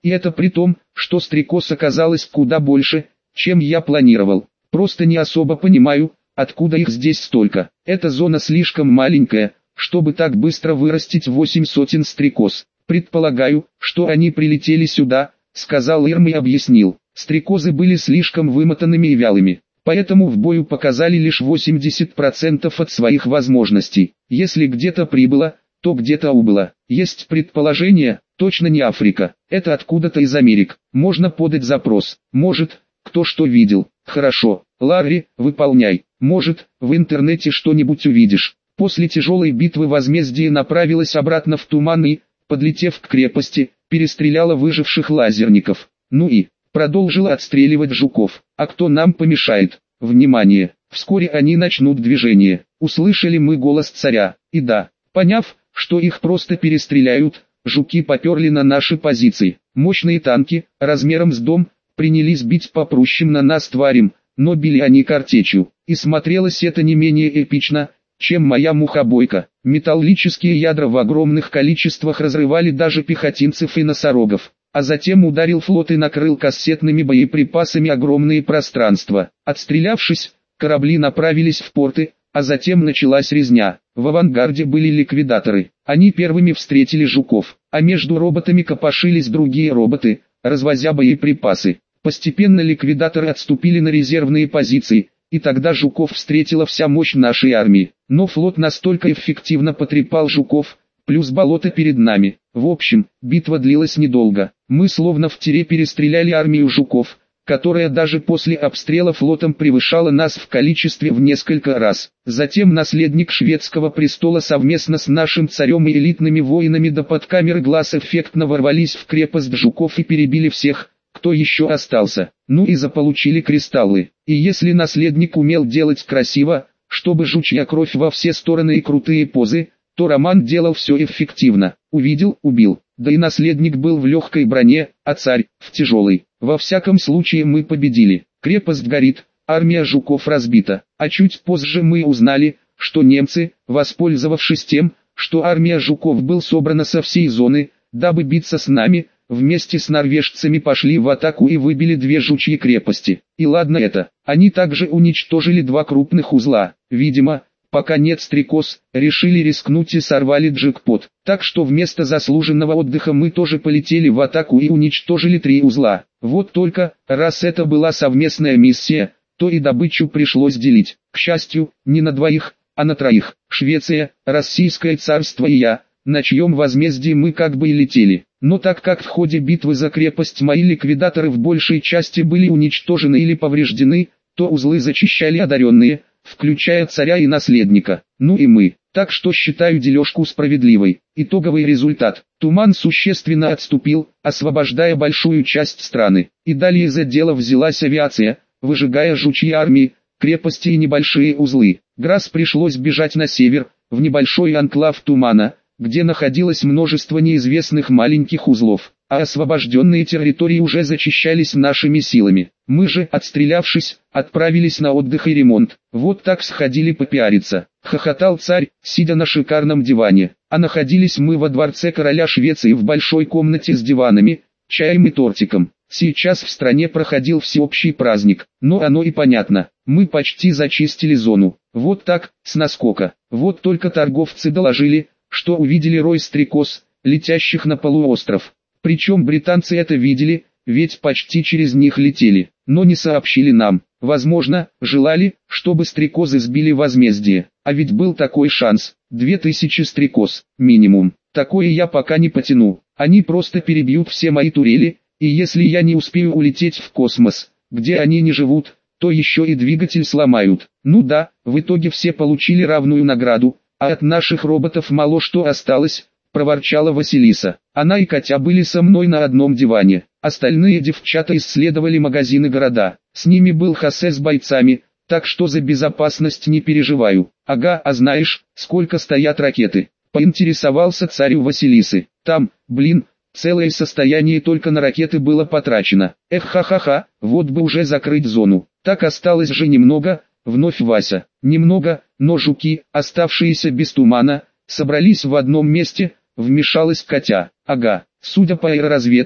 Speaker 1: И это при том, что стрекоз оказалось куда больше, чем я планировал. Просто не особо понимаю, откуда их здесь столько. Эта зона слишком маленькая, чтобы так быстро вырастить восемь сотен стрекоз. Предполагаю, что они прилетели сюда, сказал Ирм и объяснил. Стрекозы были слишком вымотанными и вялыми, поэтому в бою показали лишь восемьдесят процентов от своих возможностей. Если где-то прибыло, то где-то убыло. Есть предположение, точно не Африка, это откуда-то из Америк. Можно подать запрос. Может, кто что видел. Хорошо, Ларри, выполняй. Может, в интернете что-нибудь увидишь. После тяжелой битвы возмездие направилось обратно в туман и, подлетев к крепости, перестреляла выживших лазерников. Ну и продолжила отстреливать жуков. А кто нам помешает? Внимание! Вскоре они начнут движение. Услышали мы голос царя. И да, поняв, что их просто перестреляют, жуки поперли на наши позиции. Мощные танки, размером с дом, принялись бить по прущим на нас тварям, но били они картечью. И смотрелось это не менее эпично, чем моя мухобойка. Металлические ядра в огромных количествах разрывали даже пехотинцев и носорогов. А затем ударил флот и накрыл кассетными боеприпасами огромные пространства. Отстрелявшись, корабли направились в порты, а затем началась резня. В авангарде были ликвидаторы. Они первыми встретили жуков, а между роботами копошились другие роботы, развозя боеприпасы. Постепенно ликвидаторы отступили на резервные позиции, и тогда жуков встретила вся мощь нашей армии. Но флот настолько эффективно потрепал жуков, плюс болото перед нами. В общем, битва длилась недолго. Мы словно в тире перестреляли армию жуков, которая даже после обстрела флотом превышала нас в количестве в несколько раз. Затем наследник шведского престола совместно с нашим царем и элитными воинами до под камеры глаз эффектно ворвались в крепость жуков и перебили всех, кто еще остался. Ну и заполучили кристаллы. И если наследник умел делать красиво, чтобы жучья кровь во все стороны и крутые позы, то Роман делал все эффективно. Увидел, убил. Да и наследник был в легкой броне, а царь в тяжелой. Во всяком случае мы победили. Крепость горит, армия жуков разбита. А чуть позже мы узнали, что немцы, воспользовавшись тем, что армия жуков был собрана со всей зоны, дабы биться с нами, вместе с норвежцами пошли в атаку и выбили две жучьи крепости. И ладно это, они также уничтожили два крупных узла. Видимо, пока нет стрекоз, решили рискнуть и сорвали джекпот. Так что вместо заслуженного отдыха мы тоже полетели в атаку и уничтожили три узла. Вот только, раз это была совместная миссия, то и добычу пришлось делить. К счастью, не на двоих, а на троих. Швеция, Российское царство и я, на чьем возмездии мы как бы и летели. Но так как в ходе битвы за крепость мои ликвидаторы в большей части были уничтожены или повреждены, то узлы зачищали одаренные, включая царя и наследника, ну и мы. Так что считаю дележку справедливой. Итоговый результат. Туман существенно отступил, освобождая большую часть страны. И далее за дело взялась авиация, выжигая жучьи армии, крепости и небольшие узлы. Грасс пришлось бежать на север, в небольшой анклав Тумана, где находилось множество неизвестных маленьких узлов, а освобожденные территории уже зачищались нашими силами. Мы же, отстрелявшись, отправились на отдых и ремонт. Вот так сходили попиариться. Хохотал царь, сидя на шикарном диване. А находились мы во дворце короля Швеции в большой комнате с диванами, чаем и тортиком. Сейчас в стране проходил всеобщий праздник, но оно и понятно. Мы почти зачистили зону. Вот так, с наскока. Вот только торговцы доложили, что увидели рой стрекоз, летящих на полуостров. Причем британцы это видели, ведь почти через них летели, но не сообщили нам. Возможно, желали, чтобы стрекозы сбили возмездие. А ведь был такой шанс. Две тысячи стрекоз, минимум. Такое я пока не потяну. Они просто перебьют все мои турели, и если я не успею улететь в космос, где они не живут, то еще и двигатель сломают. Ну да, в итоге все получили равную награду, а от наших роботов мало что осталось, проворчала Василиса. Она и Катя были со мной на одном диване. Остальные девчата исследовали магазины города. С ними был Хосе с бойцами, так что за безопасность не переживаю. Ага, а знаешь, сколько стоят ракеты? Поинтересовался царь у Василисы. Там, блин, целое состояние только на ракеты было потрачено. Эх, ха-ха-ха, вот бы уже закрыть зону. Так осталось же немного, вновь Вася. Немного, но жуки, оставшиеся без тумана, собрались в одном месте, вмешалась Катя. Ага, судя по аэроразведке,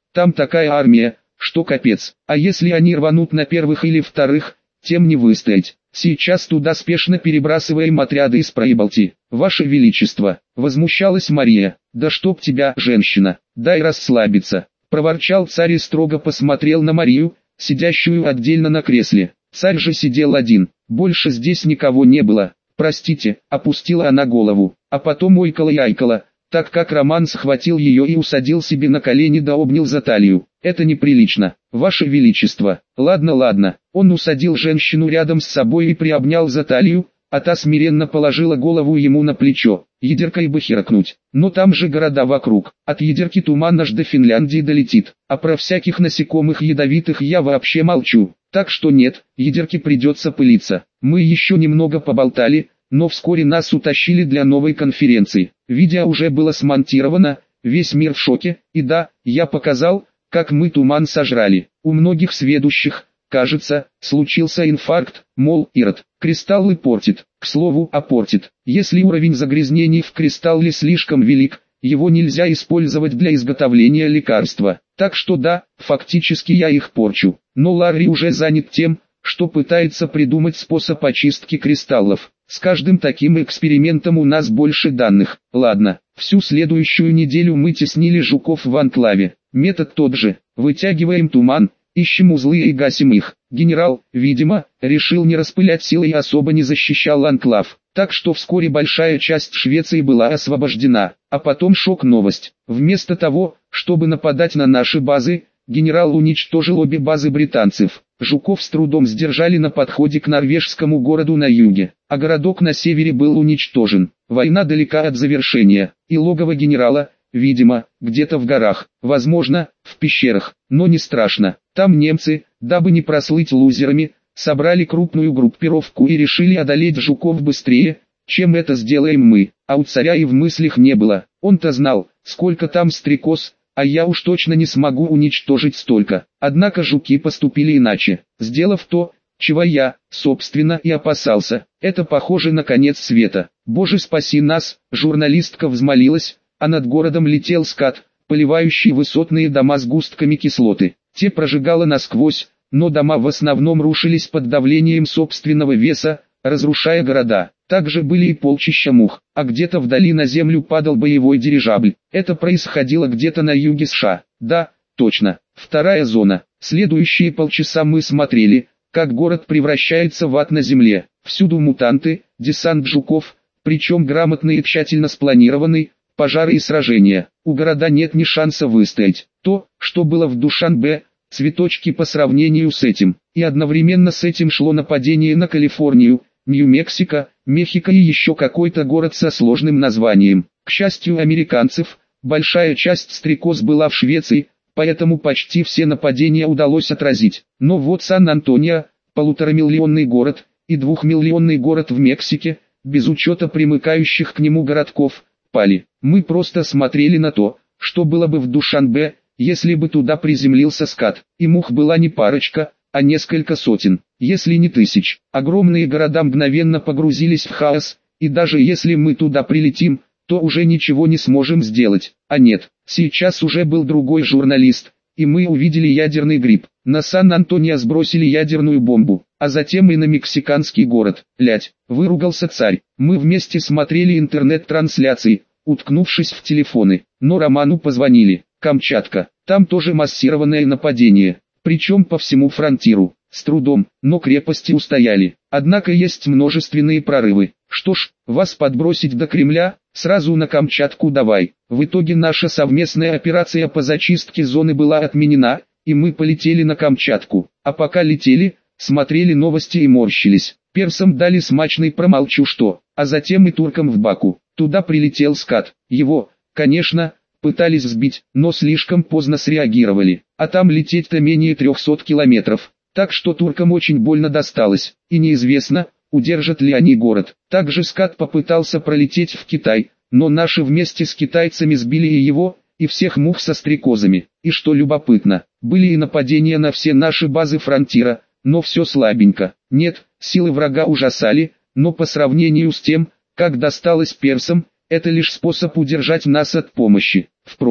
Speaker 1: там такая армия, что капец. А если они рванут на первых или вторых, тем не выстоять. Сейчас туда спешно перебрасываем отряды из Прибалтии. Ваше Величество, возмущалась Мария, да чтоб тебя, женщина, дай расслабиться. Проворчал царь и строго посмотрел на Марию, сидящую отдельно на кресле. Царь же сидел один, больше здесь никого не было. Простите, опустила она голову, а потом ойкала и айкала, так как Роман схватил ее и усадил себе на колени да обнял за талию. Это неприлично, Ваше Величество. Ладно, ладно. Он усадил женщину рядом с собой и приобнял за талию, а та смиренно положила голову ему на плечо. Ядеркой бы херкнуть, но там же города вокруг. От Ядерки туман аж до Финляндии долетит, а про всяких насекомых ядовитых я вообще молчу. Так что нет, Ядерке придется пылиться. Мы еще немного поболтали, но вскоре нас утащили для новой конференции. Видео уже было смонтировано, весь мир в шоке, и да, я показал, как мы туман сожрали. У многих сведущих, кажется, случился инфаркт, мол, Ирод, кристаллы портит. К слову, а портит. Если уровень загрязнений в кристалле слишком велик, его нельзя использовать для изготовления лекарства. Так что да, фактически я их порчу. Но Ларри уже занят тем, что пытается придумать способ очистки кристаллов. С каждым таким экспериментом у нас больше данных. Ладно, всю следующую неделю мы теснили жуков в анклаве. Метод тот же. Вытягиваем туман, ищем узлы и гасим их. Генерал, видимо, решил не распылять силы и особо не защищал анклав. Так что вскоре большая часть Швеции была освобождена. А потом шок-новость. Вместо того, чтобы нападать на наши базы, генерал уничтожил обе базы британцев. Жуков с трудом сдержали на подходе к норвежскому городу на юге, а городок на севере был уничтожен. Война далека от завершения, и логово генерала, видимо, где-то в горах, возможно, в пещерах, но не страшно. Там немцы, дабы не прослыть лузерами, собрали крупную группировку и решили одолеть жуков быстрее, чем это сделаем мы. А у царя и в мыслях не было. Он-то знал, сколько там стрекоз, а я уж точно не смогу уничтожить столько. Однако жуки поступили иначе, сделав то, чего я, собственно, и опасался. Это похоже на конец света. Боже, спаси нас, журналистка взмолилась, а над городом летел скат, поливающий высотные дома сгустками кислоты. Те прожигало насквозь, но дома в основном рушились под давлением собственного веса, разрушая города. Также были и полчища мух, а где-то вдали на землю падал боевой дирижабль. Это происходило где-то на юге США. Да, точно, вторая зона. Следующие полчаса мы смотрели, как город превращается в ад на земле. Всюду мутанты, десант жуков, причем грамотный и тщательно спланированный, пожары и сражения. У города нет ни шанса выстоять. То, что было в Душанбе, цветочки по сравнению с этим. И одновременно с этим шло нападение на Калифорнию, Нью-Мексико, Мехико и еще какой-то город со сложным названием. К счастью американцев, большая часть стрекоз была в Швеции, поэтому почти все нападения удалось отразить. Но вот Сан-Антонио, полуторамиллионный город, и двухмиллионный город в Мексике, без учета примыкающих к нему городков, пали. Мы просто смотрели на то, что было бы в Душанбе, если бы туда приземлился скат. И мух была не парочка, а несколько сотен, если не тысяч. Огромные города мгновенно погрузились в хаос, и даже если мы туда прилетим, то уже ничего не сможем сделать. А нет, сейчас уже был другой журналист, и мы увидели ядерный гриб. На Сан-Антонио сбросили ядерную бомбу, а затем и на мексиканский город. Лядь, выругался царь. Мы вместе смотрели интернет-трансляции, уткнувшись в телефоны. Но Роману позвонили. Камчатка, там тоже массированное нападение. Причем по всему фронтиру, с трудом, но крепости устояли. Однако есть множественные прорывы. Что ж, вас подбросить до Кремля, сразу на Камчатку давай. В итоге наша совместная операция по зачистке зоны была отменена, и мы полетели на Камчатку. А пока летели, смотрели новости и морщились. Персам дали смачный промолчу что, а затем и туркам в Баку. Туда прилетел скат. Его, конечно, пытались сбить, но слишком поздно среагировали. А там лететь-то менее трехсот километров. Так что туркам очень больно досталось. И неизвестно, удержат ли они город. Также скат попытался пролететь в Китай, но наши вместе с китайцами сбили и его, и всех мух со стрекозами. И что любопытно, были и нападения на все наши базы фронтира, но все слабенько. Нет, силы врага ужасали, но по сравнению с тем, как досталось персам, это лишь способ удержать нас от помощи. Впрочем,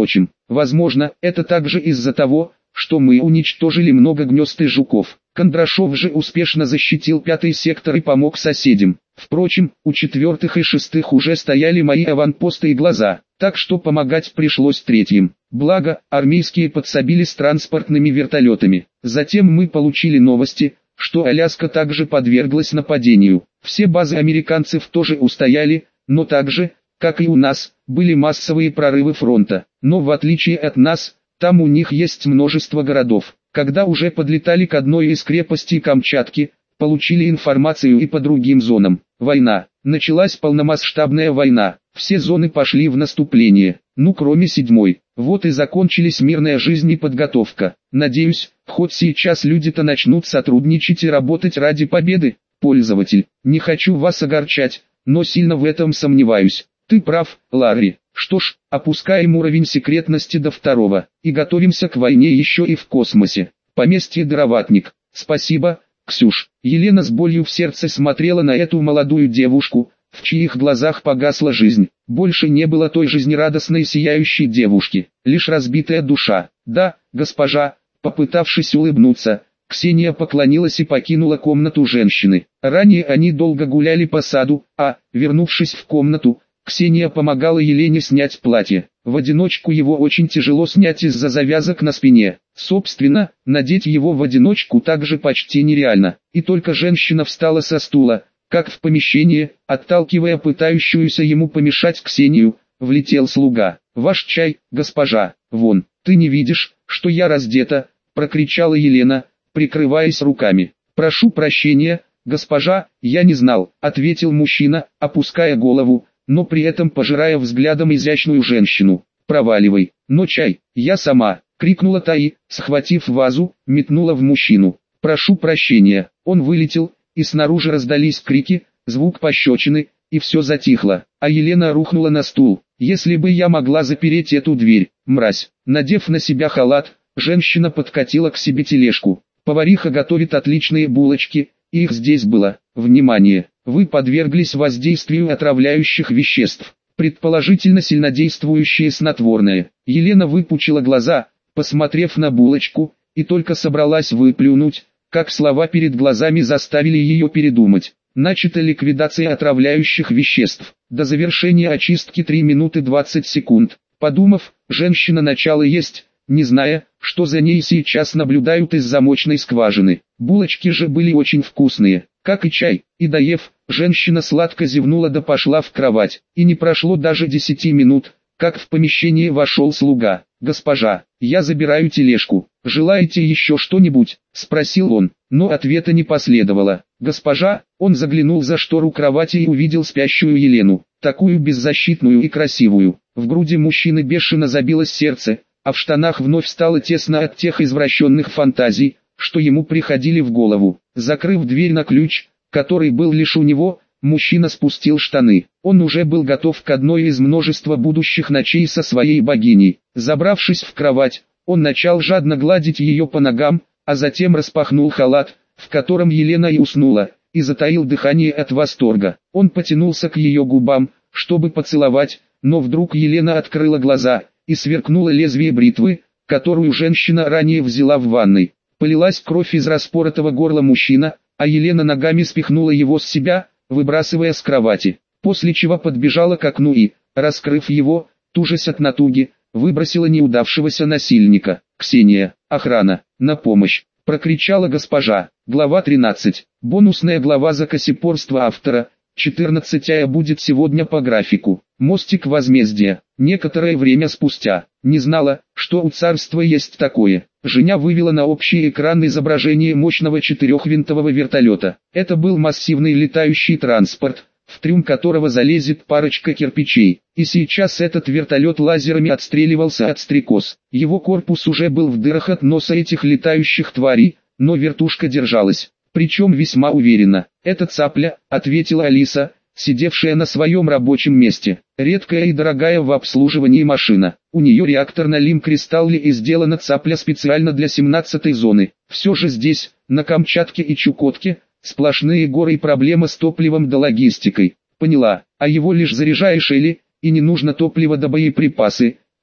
Speaker 1: Возможно, это также из-за того, что мы уничтожили много гнезд и жуков. Кондрашов же успешно защитил пятый сектор и помог соседям. Впрочем, у четвертых и шестых уже стояли мои аванпосты и глаза, так что помогать пришлось третьим. Благо, армейские подсобили с транспортными вертолетами. Затем мы получили новости, что Аляска также подверглась нападению. Все базы американцев тоже устояли, но также, как и у нас, были массовые прорывы фронта. Но в отличие от нас, там у них есть множество городов. Когда уже подлетали к одной из крепостей Камчатки, получили информацию и по другим зонам. Война. Началась полномасштабная война. Все зоны пошли в наступление. Ну кроме седьмой. Вот и закончились мирная жизнь и подготовка. Надеюсь, хоть сейчас люди-то начнут сотрудничать и работать ради победы. Пользователь. Не хочу вас огорчать, но сильно в этом сомневаюсь. Ты прав, Ларри. Что ж, опускаем уровень секретности до второго, и готовимся к войне еще и в космосе. Поместье Дроватник. Спасибо, Ксюш. Елена с болью в сердце смотрела на эту молодую девушку, в чьих глазах погасла жизнь. Больше не было той жизнерадостной сияющей девушки, лишь разбитая душа. Да, госпожа, попытавшись улыбнуться, Ксения поклонилась и покинула комнату женщины. Ранее они долго гуляли по саду, а, вернувшись в комнату, Ксения помогала Елене снять платье. В одиночку его очень тяжело снять из-за завязок на спине. Собственно, надеть его в одиночку также почти нереально. И только женщина встала со стула, как в помещение, отталкивая пытающуюся ему помешать Ксению, влетел слуга. «Ваш чай, госпожа, вон, ты не видишь, что я раздета?» – прокричала Елена, прикрываясь руками. «Прошу прощения, госпожа, я не знал», – ответил мужчина, опуская голову, но при этом пожирая взглядом изящную женщину. «Проваливай, но чай, я сама», — крикнула Таи, схватив вазу, метнула в мужчину. «Прошу прощения», он вылетел, и снаружи раздались крики, звук пощечины, и все затихло, а Елена рухнула на стул. «Если бы я могла запереть эту дверь, мразь». Надев на себя халат, женщина подкатила к себе тележку. Повариха готовит отличные булочки, и их здесь было. Внимание! Вы подверглись воздействию отравляющих веществ, предположительно сильнодействующие снотворное. Елена выпучила глаза, посмотрев на булочку, и только собралась выплюнуть, как слова перед глазами заставили ее передумать. Начата ликвидация отравляющих веществ. До завершения очистки три минуты двадцать секунд. Подумав, женщина начала есть, не зная, что за ней сейчас наблюдают из замочной скважины. Булочки же были очень вкусные, как и чай, и доев, женщина сладко зевнула да пошла в кровать. И не прошло даже десяти минут, как в помещение вошел слуга. «Госпожа, я забираю тележку, желаете еще что-нибудь?» – спросил он, но ответа не последовало. «Госпожа», он заглянул за штору кровати и увидел спящую Елену, такую беззащитную и красивую. В груди мужчины бешено забилось сердце, а в штанах вновь стало тесно от тех извращенных фантазий, что ему приходили в голову. Закрыв дверь на ключ, который был лишь у него, мужчина спустил штаны. Он уже был готов к одной из множества будущих ночей со своей богиней. Забравшись в кровать, он начал жадно гладить ее по ногам, а затем распахнул халат, в котором Елена и уснула, и затаил дыхание от восторга. Он потянулся к ее губам, чтобы поцеловать, но вдруг Елена открыла глаза, и сверкнуло лезвие бритвы, которую женщина ранее взяла в ванной. Полилась кровь из распоротого горла мужчина, а Елена ногами спихнула его с себя, выбрасывая с кровати, после чего подбежала к окну и, раскрыв его, тужась от натуги, выбросила неудавшегося насильника. «Ксения, охрана, на помощь!» – прокричала госпожа. Глава тринадцать. Бонусная глава за косипорство автора. четырнадцатая будет сегодня по графику. Мостик возмездия. Некоторое время спустя. Не знала, что у царства есть такое. Женя вывела на общий экран изображение мощного четырехвинтового вертолета. Это был массивный летающий транспорт, в трюм которого залезет парочка кирпичей. И сейчас этот вертолет лазерами отстреливался от стрекоз. Его корпус уже был в дырах от носа этих летающих тварей, но вертушка держалась. Причем весьма уверенно. «Это цапля», — ответила Алиса, сидевшая на своем рабочем месте. Редкая и дорогая в обслуживании машина. У нее реактор на лим-кристалле и сделана цапля специально для семнадцатой зоны. Все же здесь, на Камчатке и Чукотке, сплошные горы и проблема с топливом да логистикой. Поняла, а его лишь заряжаешь или, и не нужно топлива да боеприпасы,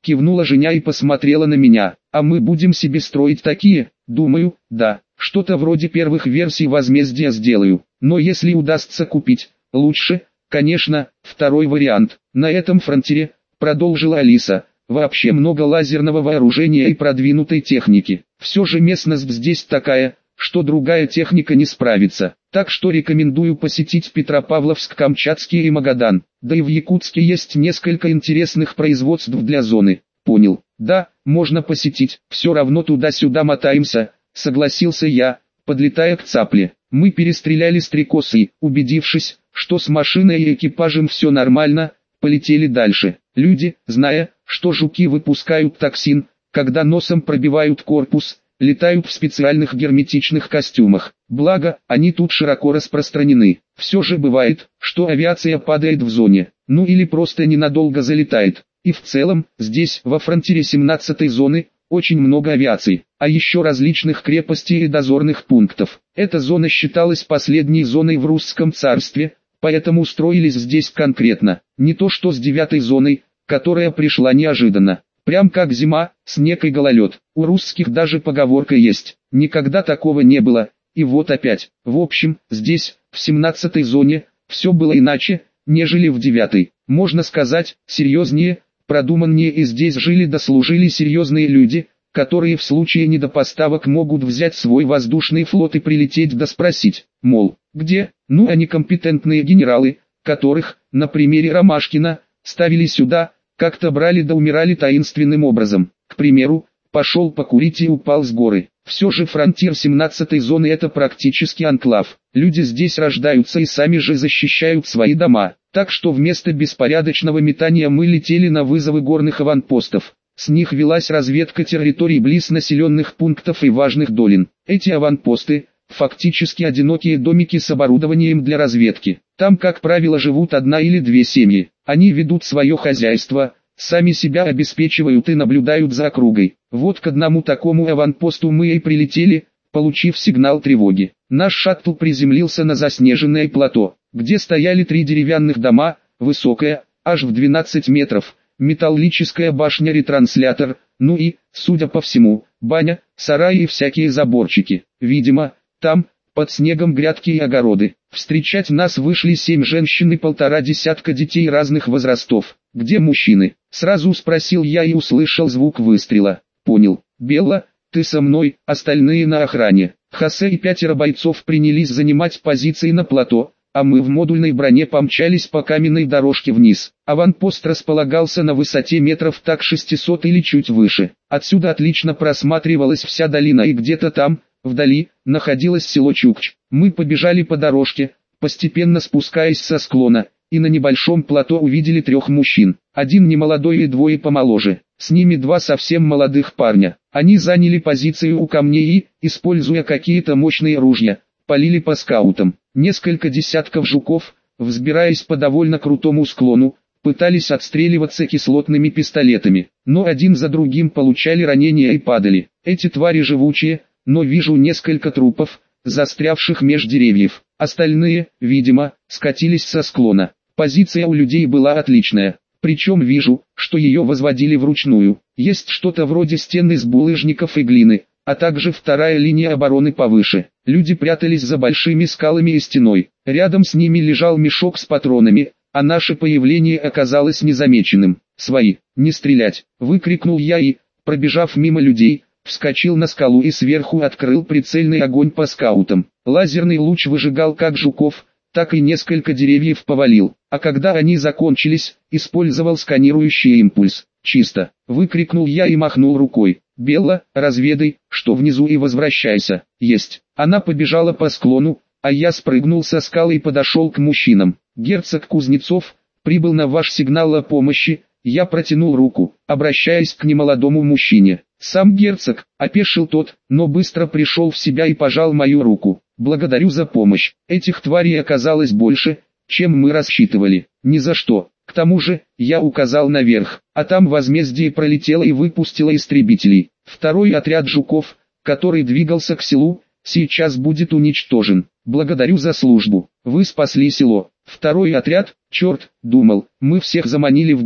Speaker 1: кивнула Женя и посмотрела на меня. А мы будем себе строить такие? Думаю, да. Что-то вроде первых версий возмездия сделаю. Но если удастся купить, лучше, конечно, второй вариант. На этом фронтире, продолжила Алиса, вообще много лазерного вооружения и продвинутой техники. Все же местность здесь такая, что другая техника не справится. Так что рекомендую посетить Петропавловск, Камчатский и Магадан. Да и в Якутске есть несколько интересных производств для зоны. Понял. Да, можно посетить. Все равно туда-сюда мотаемся, согласился я, подлетая к цапле. Мы перестреляли стрекоз и, убедившись, что с машиной и экипажем все нормально, полетели дальше. Люди, зная, что жуки выпускают токсин, когда носом пробивают корпус, летают в специальных герметичных костюмах. Благо, они тут широко распространены. Все же бывает, что авиация падает в зоне, ну или просто ненадолго залетает. И в целом, здесь, во фронтире семнадцатой зоны, очень много авиации, а еще различных крепостей и дозорных пунктов. Эта зона считалась последней зоной в русском царстве, поэтому устроились здесь конкретно. Не то что с девятой зоной, которая пришла неожиданно. Прям как зима, снег и гололед. У русских даже поговорка есть: никогда такого не было, и вот опять. В общем, здесь, в семнадцатой зоне, все было иначе, нежели в девятой. Можно сказать, серьезнее, продуманнее, и здесь жили да служили серьезные люди, которые в случае недопоставок могут взять свой воздушный флот и прилететь да спросить, мол, где? Ну а некомпетентные генералы, которых, на примере Ромашкина, ставили сюда, как-то брали да умирали таинственным образом. К примеру, пошел покурить и упал с горы. Все же фронтир семнадцатой зоны — это практически анклав. Люди здесь рождаются и сами же защищают свои дома. Так что вместо беспорядочного метания мы летели на вызовы горных аванпостов. С них велась разведка территорий близ населенных пунктов и важных долин. Эти аванпосты — фактически одинокие домики с оборудованием для разведки. Там, как правило, живут одна или две семьи. Они ведут свое хозяйство, сами себя обеспечивают и наблюдают за округой. Вот к одному такому аванпосту мы и прилетели, получив сигнал тревоги. Наш шаттл приземлился на заснеженное плато, где стояли три деревянных дома, высокая, аж в двенадцать метров, металлическая башня-ретранслятор, ну и, судя по всему, баня, сараи и всякие заборчики. Видимо, там, под снегом, грядки и огороды. Встречать нас вышли семь женщин и полтора десятка детей разных возрастов. «Где мужчины?» — сразу спросил я и услышал звук выстрела. «Понял. Белла, ты со мной, остальные на охране». Хосе и пятеро бойцов принялись занимать позиции на плато, а мы в модульной броне помчались по каменной дорожке вниз. Аванпост располагался на высоте метров так шестьсот или чуть выше. Отсюда отлично просматривалась вся долина, и где-то там, вдали, находилось село Чукч. Мы побежали по дорожке, постепенно спускаясь со склона, и на небольшом плато увидели трех мужчин. Один немолодой и двое помоложе. С ними два совсем молодых парня. Они заняли позицию у камней и, используя какие-то мощные ружья, полили по скаутам. Несколько десятков жуков, взбираясь по довольно крутому склону, пытались отстреливаться кислотными пистолетами, но один за другим получали ранения и падали. Эти твари живучие, но вижу несколько трупов, застрявших меж деревьев. Остальные, видимо, скатились со склона. Позиция у людей была отличная, причем вижу, что ее возводили вручную. Есть что-то вроде стен из булыжников и глины, а также вторая линия обороны повыше. Люди прятались за большими скалами и стеной. Рядом с ними лежал мешок с патронами, а наше появление оказалось незамеченным. «Свои, не стрелять!» — выкрикнул я и, пробежав мимо людей, вскочил на скалу и сверху открыл прицельный огонь по скаутам. Лазерный луч выжигал как жуков, так и несколько деревьев повалил, а когда они закончились, использовал сканирующий импульс. «Чисто!» — выкрикнул я и махнул рукой. «Белла, разведай, что внизу, и возвращайся». «Есть». Она побежала по склону, а я спрыгнул со скалы и подошел к мужчинам. «Герцог Кузнецов, прибыл на ваш сигнал о помощи». Я протянул руку, обращаясь к немолодому мужчине. «Сам герцог», — опешил тот, но быстро пришел в себя и пожал мою руку. «Благодарю за помощь. Этих тварей оказалось больше, чем мы рассчитывали». «Ни за что. К тому же, я указал наверх, а там возмездие пролетело и выпустило истребителей. Второй отряд жуков, который двигался к селу, сейчас будет уничтожен. Благодарю за службу. Вы спасли село». Второй отряд, черт, думал, мы всех заманили в гору.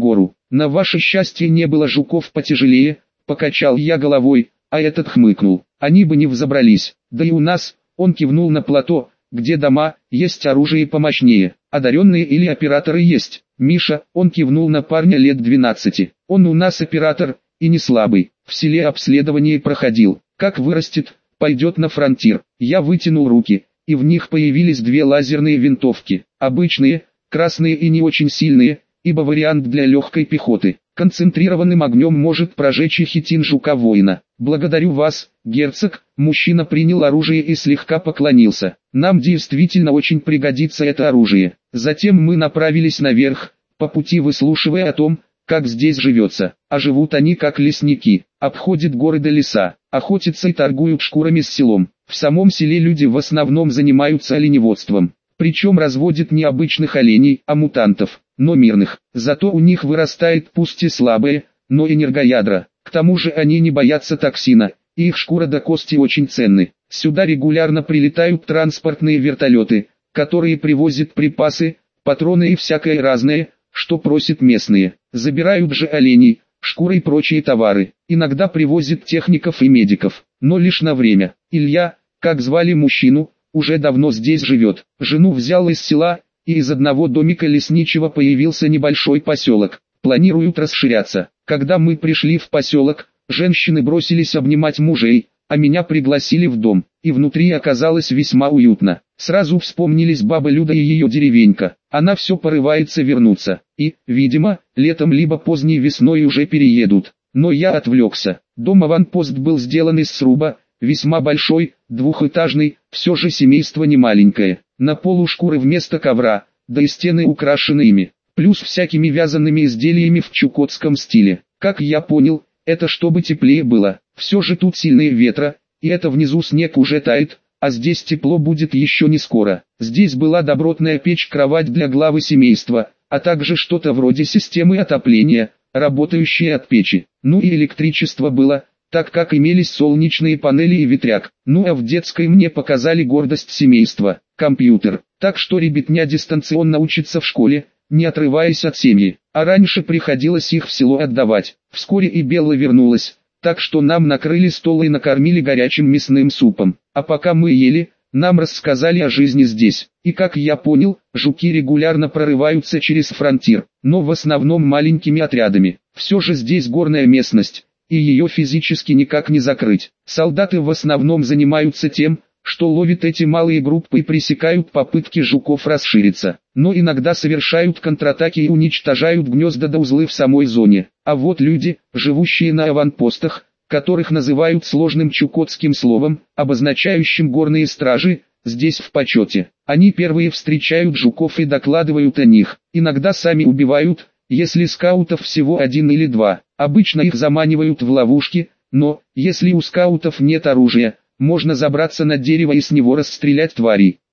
Speaker 1: На ваше счастье не было жуков потяжелее, покачал я головой, а этот хмыкнул. Они бы не взобрались, да и у нас, он кивнул на плато, где дома, есть оружие помощнее, одаренные или операторы есть. Миша, он кивнул на парня лет двенадцати, он у нас оператор, и не слабый, в селе обследование проходил, как вырастет, пойдет на фронтир. Я вытянул руки, и в них появились две лазерные винтовки, обычные, красные и не очень сильные, ибо вариант для легкой пехоты. Концентрированным огнем может прожечь и хитин жука-воина. Благодарю вас, герцог. Мужчина принял оружие и слегка поклонился. Нам действительно очень пригодится это оружие. Затем мы направились наверх, по пути выслушивая о том, как здесь живется. А живут они как лесники, обходят горы до леса, охотятся и торгуют шкурами с селом. В самом селе люди в основном занимаются оленеводством. Причем разводят не обычных оленей, а мутантов, но мирных. Зато у них вырастает пусть и слабое, но энергоядра. К тому же они не боятся токсина, и их шкура до кости очень ценны. Сюда регулярно прилетают транспортные вертолеты, которые привозят припасы, патроны и всякое разное, что просят местные. Забирают же оленей, шкуры и прочие товары. Иногда привозят техников и медиков, но лишь на время. Илья, как звали мужчину, уже давно здесь живет. Жену взял из села, и из одного домика лесничего появился небольшой поселок. Планируют расширяться. Когда мы пришли в поселок, женщины бросились обнимать мужей, а меня пригласили в дом, и внутри оказалось весьма уютно. Сразу вспомнились баба Люда и ее деревенька. Она все порывается вернуться, и, видимо, летом либо поздней весной уже переедут. Но я отвлекся. Дом-аванпост был сделан из сруба, весьма большой, двухэтажный, все же семейство не маленькое. На полу шкуры вместо ковра, да и стены украшены ими, плюс всякими вязаными изделиями в чукотском стиле. Как я понял, это чтобы теплее было. Все же тут сильные ветра, и это внизу снег уже тает, а здесь тепло будет еще не скоро. Здесь была добротная печь-кровать для главы семейства, а также что-то вроде системы отопления, работающей от печи. Ну и электричество было, так как имелись солнечные панели и ветряк. Ну а в детской мне показали гордость семейства – компьютер. Так что ребятня дистанционно учится в школе, не отрываясь от семьи. А раньше приходилось их в село отдавать. Вскоре и Белла вернулась, так что нам накрыли стол и накормили горячим мясным супом. А пока мы ели, нам рассказали о жизни здесь. И как я понял, жуки регулярно прорываются через фронтир, но в основном маленькими отрядами. Все же здесь горная местность, и ее физически никак не закрыть. Солдаты в основном занимаются тем, что ловят эти малые группы и пресекают попытки жуков расшириться. Но иногда совершают контратаки и уничтожают гнезда да узлы в самой зоне. А вот люди, живущие на аванпостах, которых называют сложным чукотским словом, обозначающим горные стражи, здесь в почете. Они первые встречают жуков и докладывают о них. Иногда сами убивают, если скаутов всего один или два. Обычно их заманивают в ловушки, но, если у скаутов нет оружия, можно забраться на дерево и с него расстрелять тварей.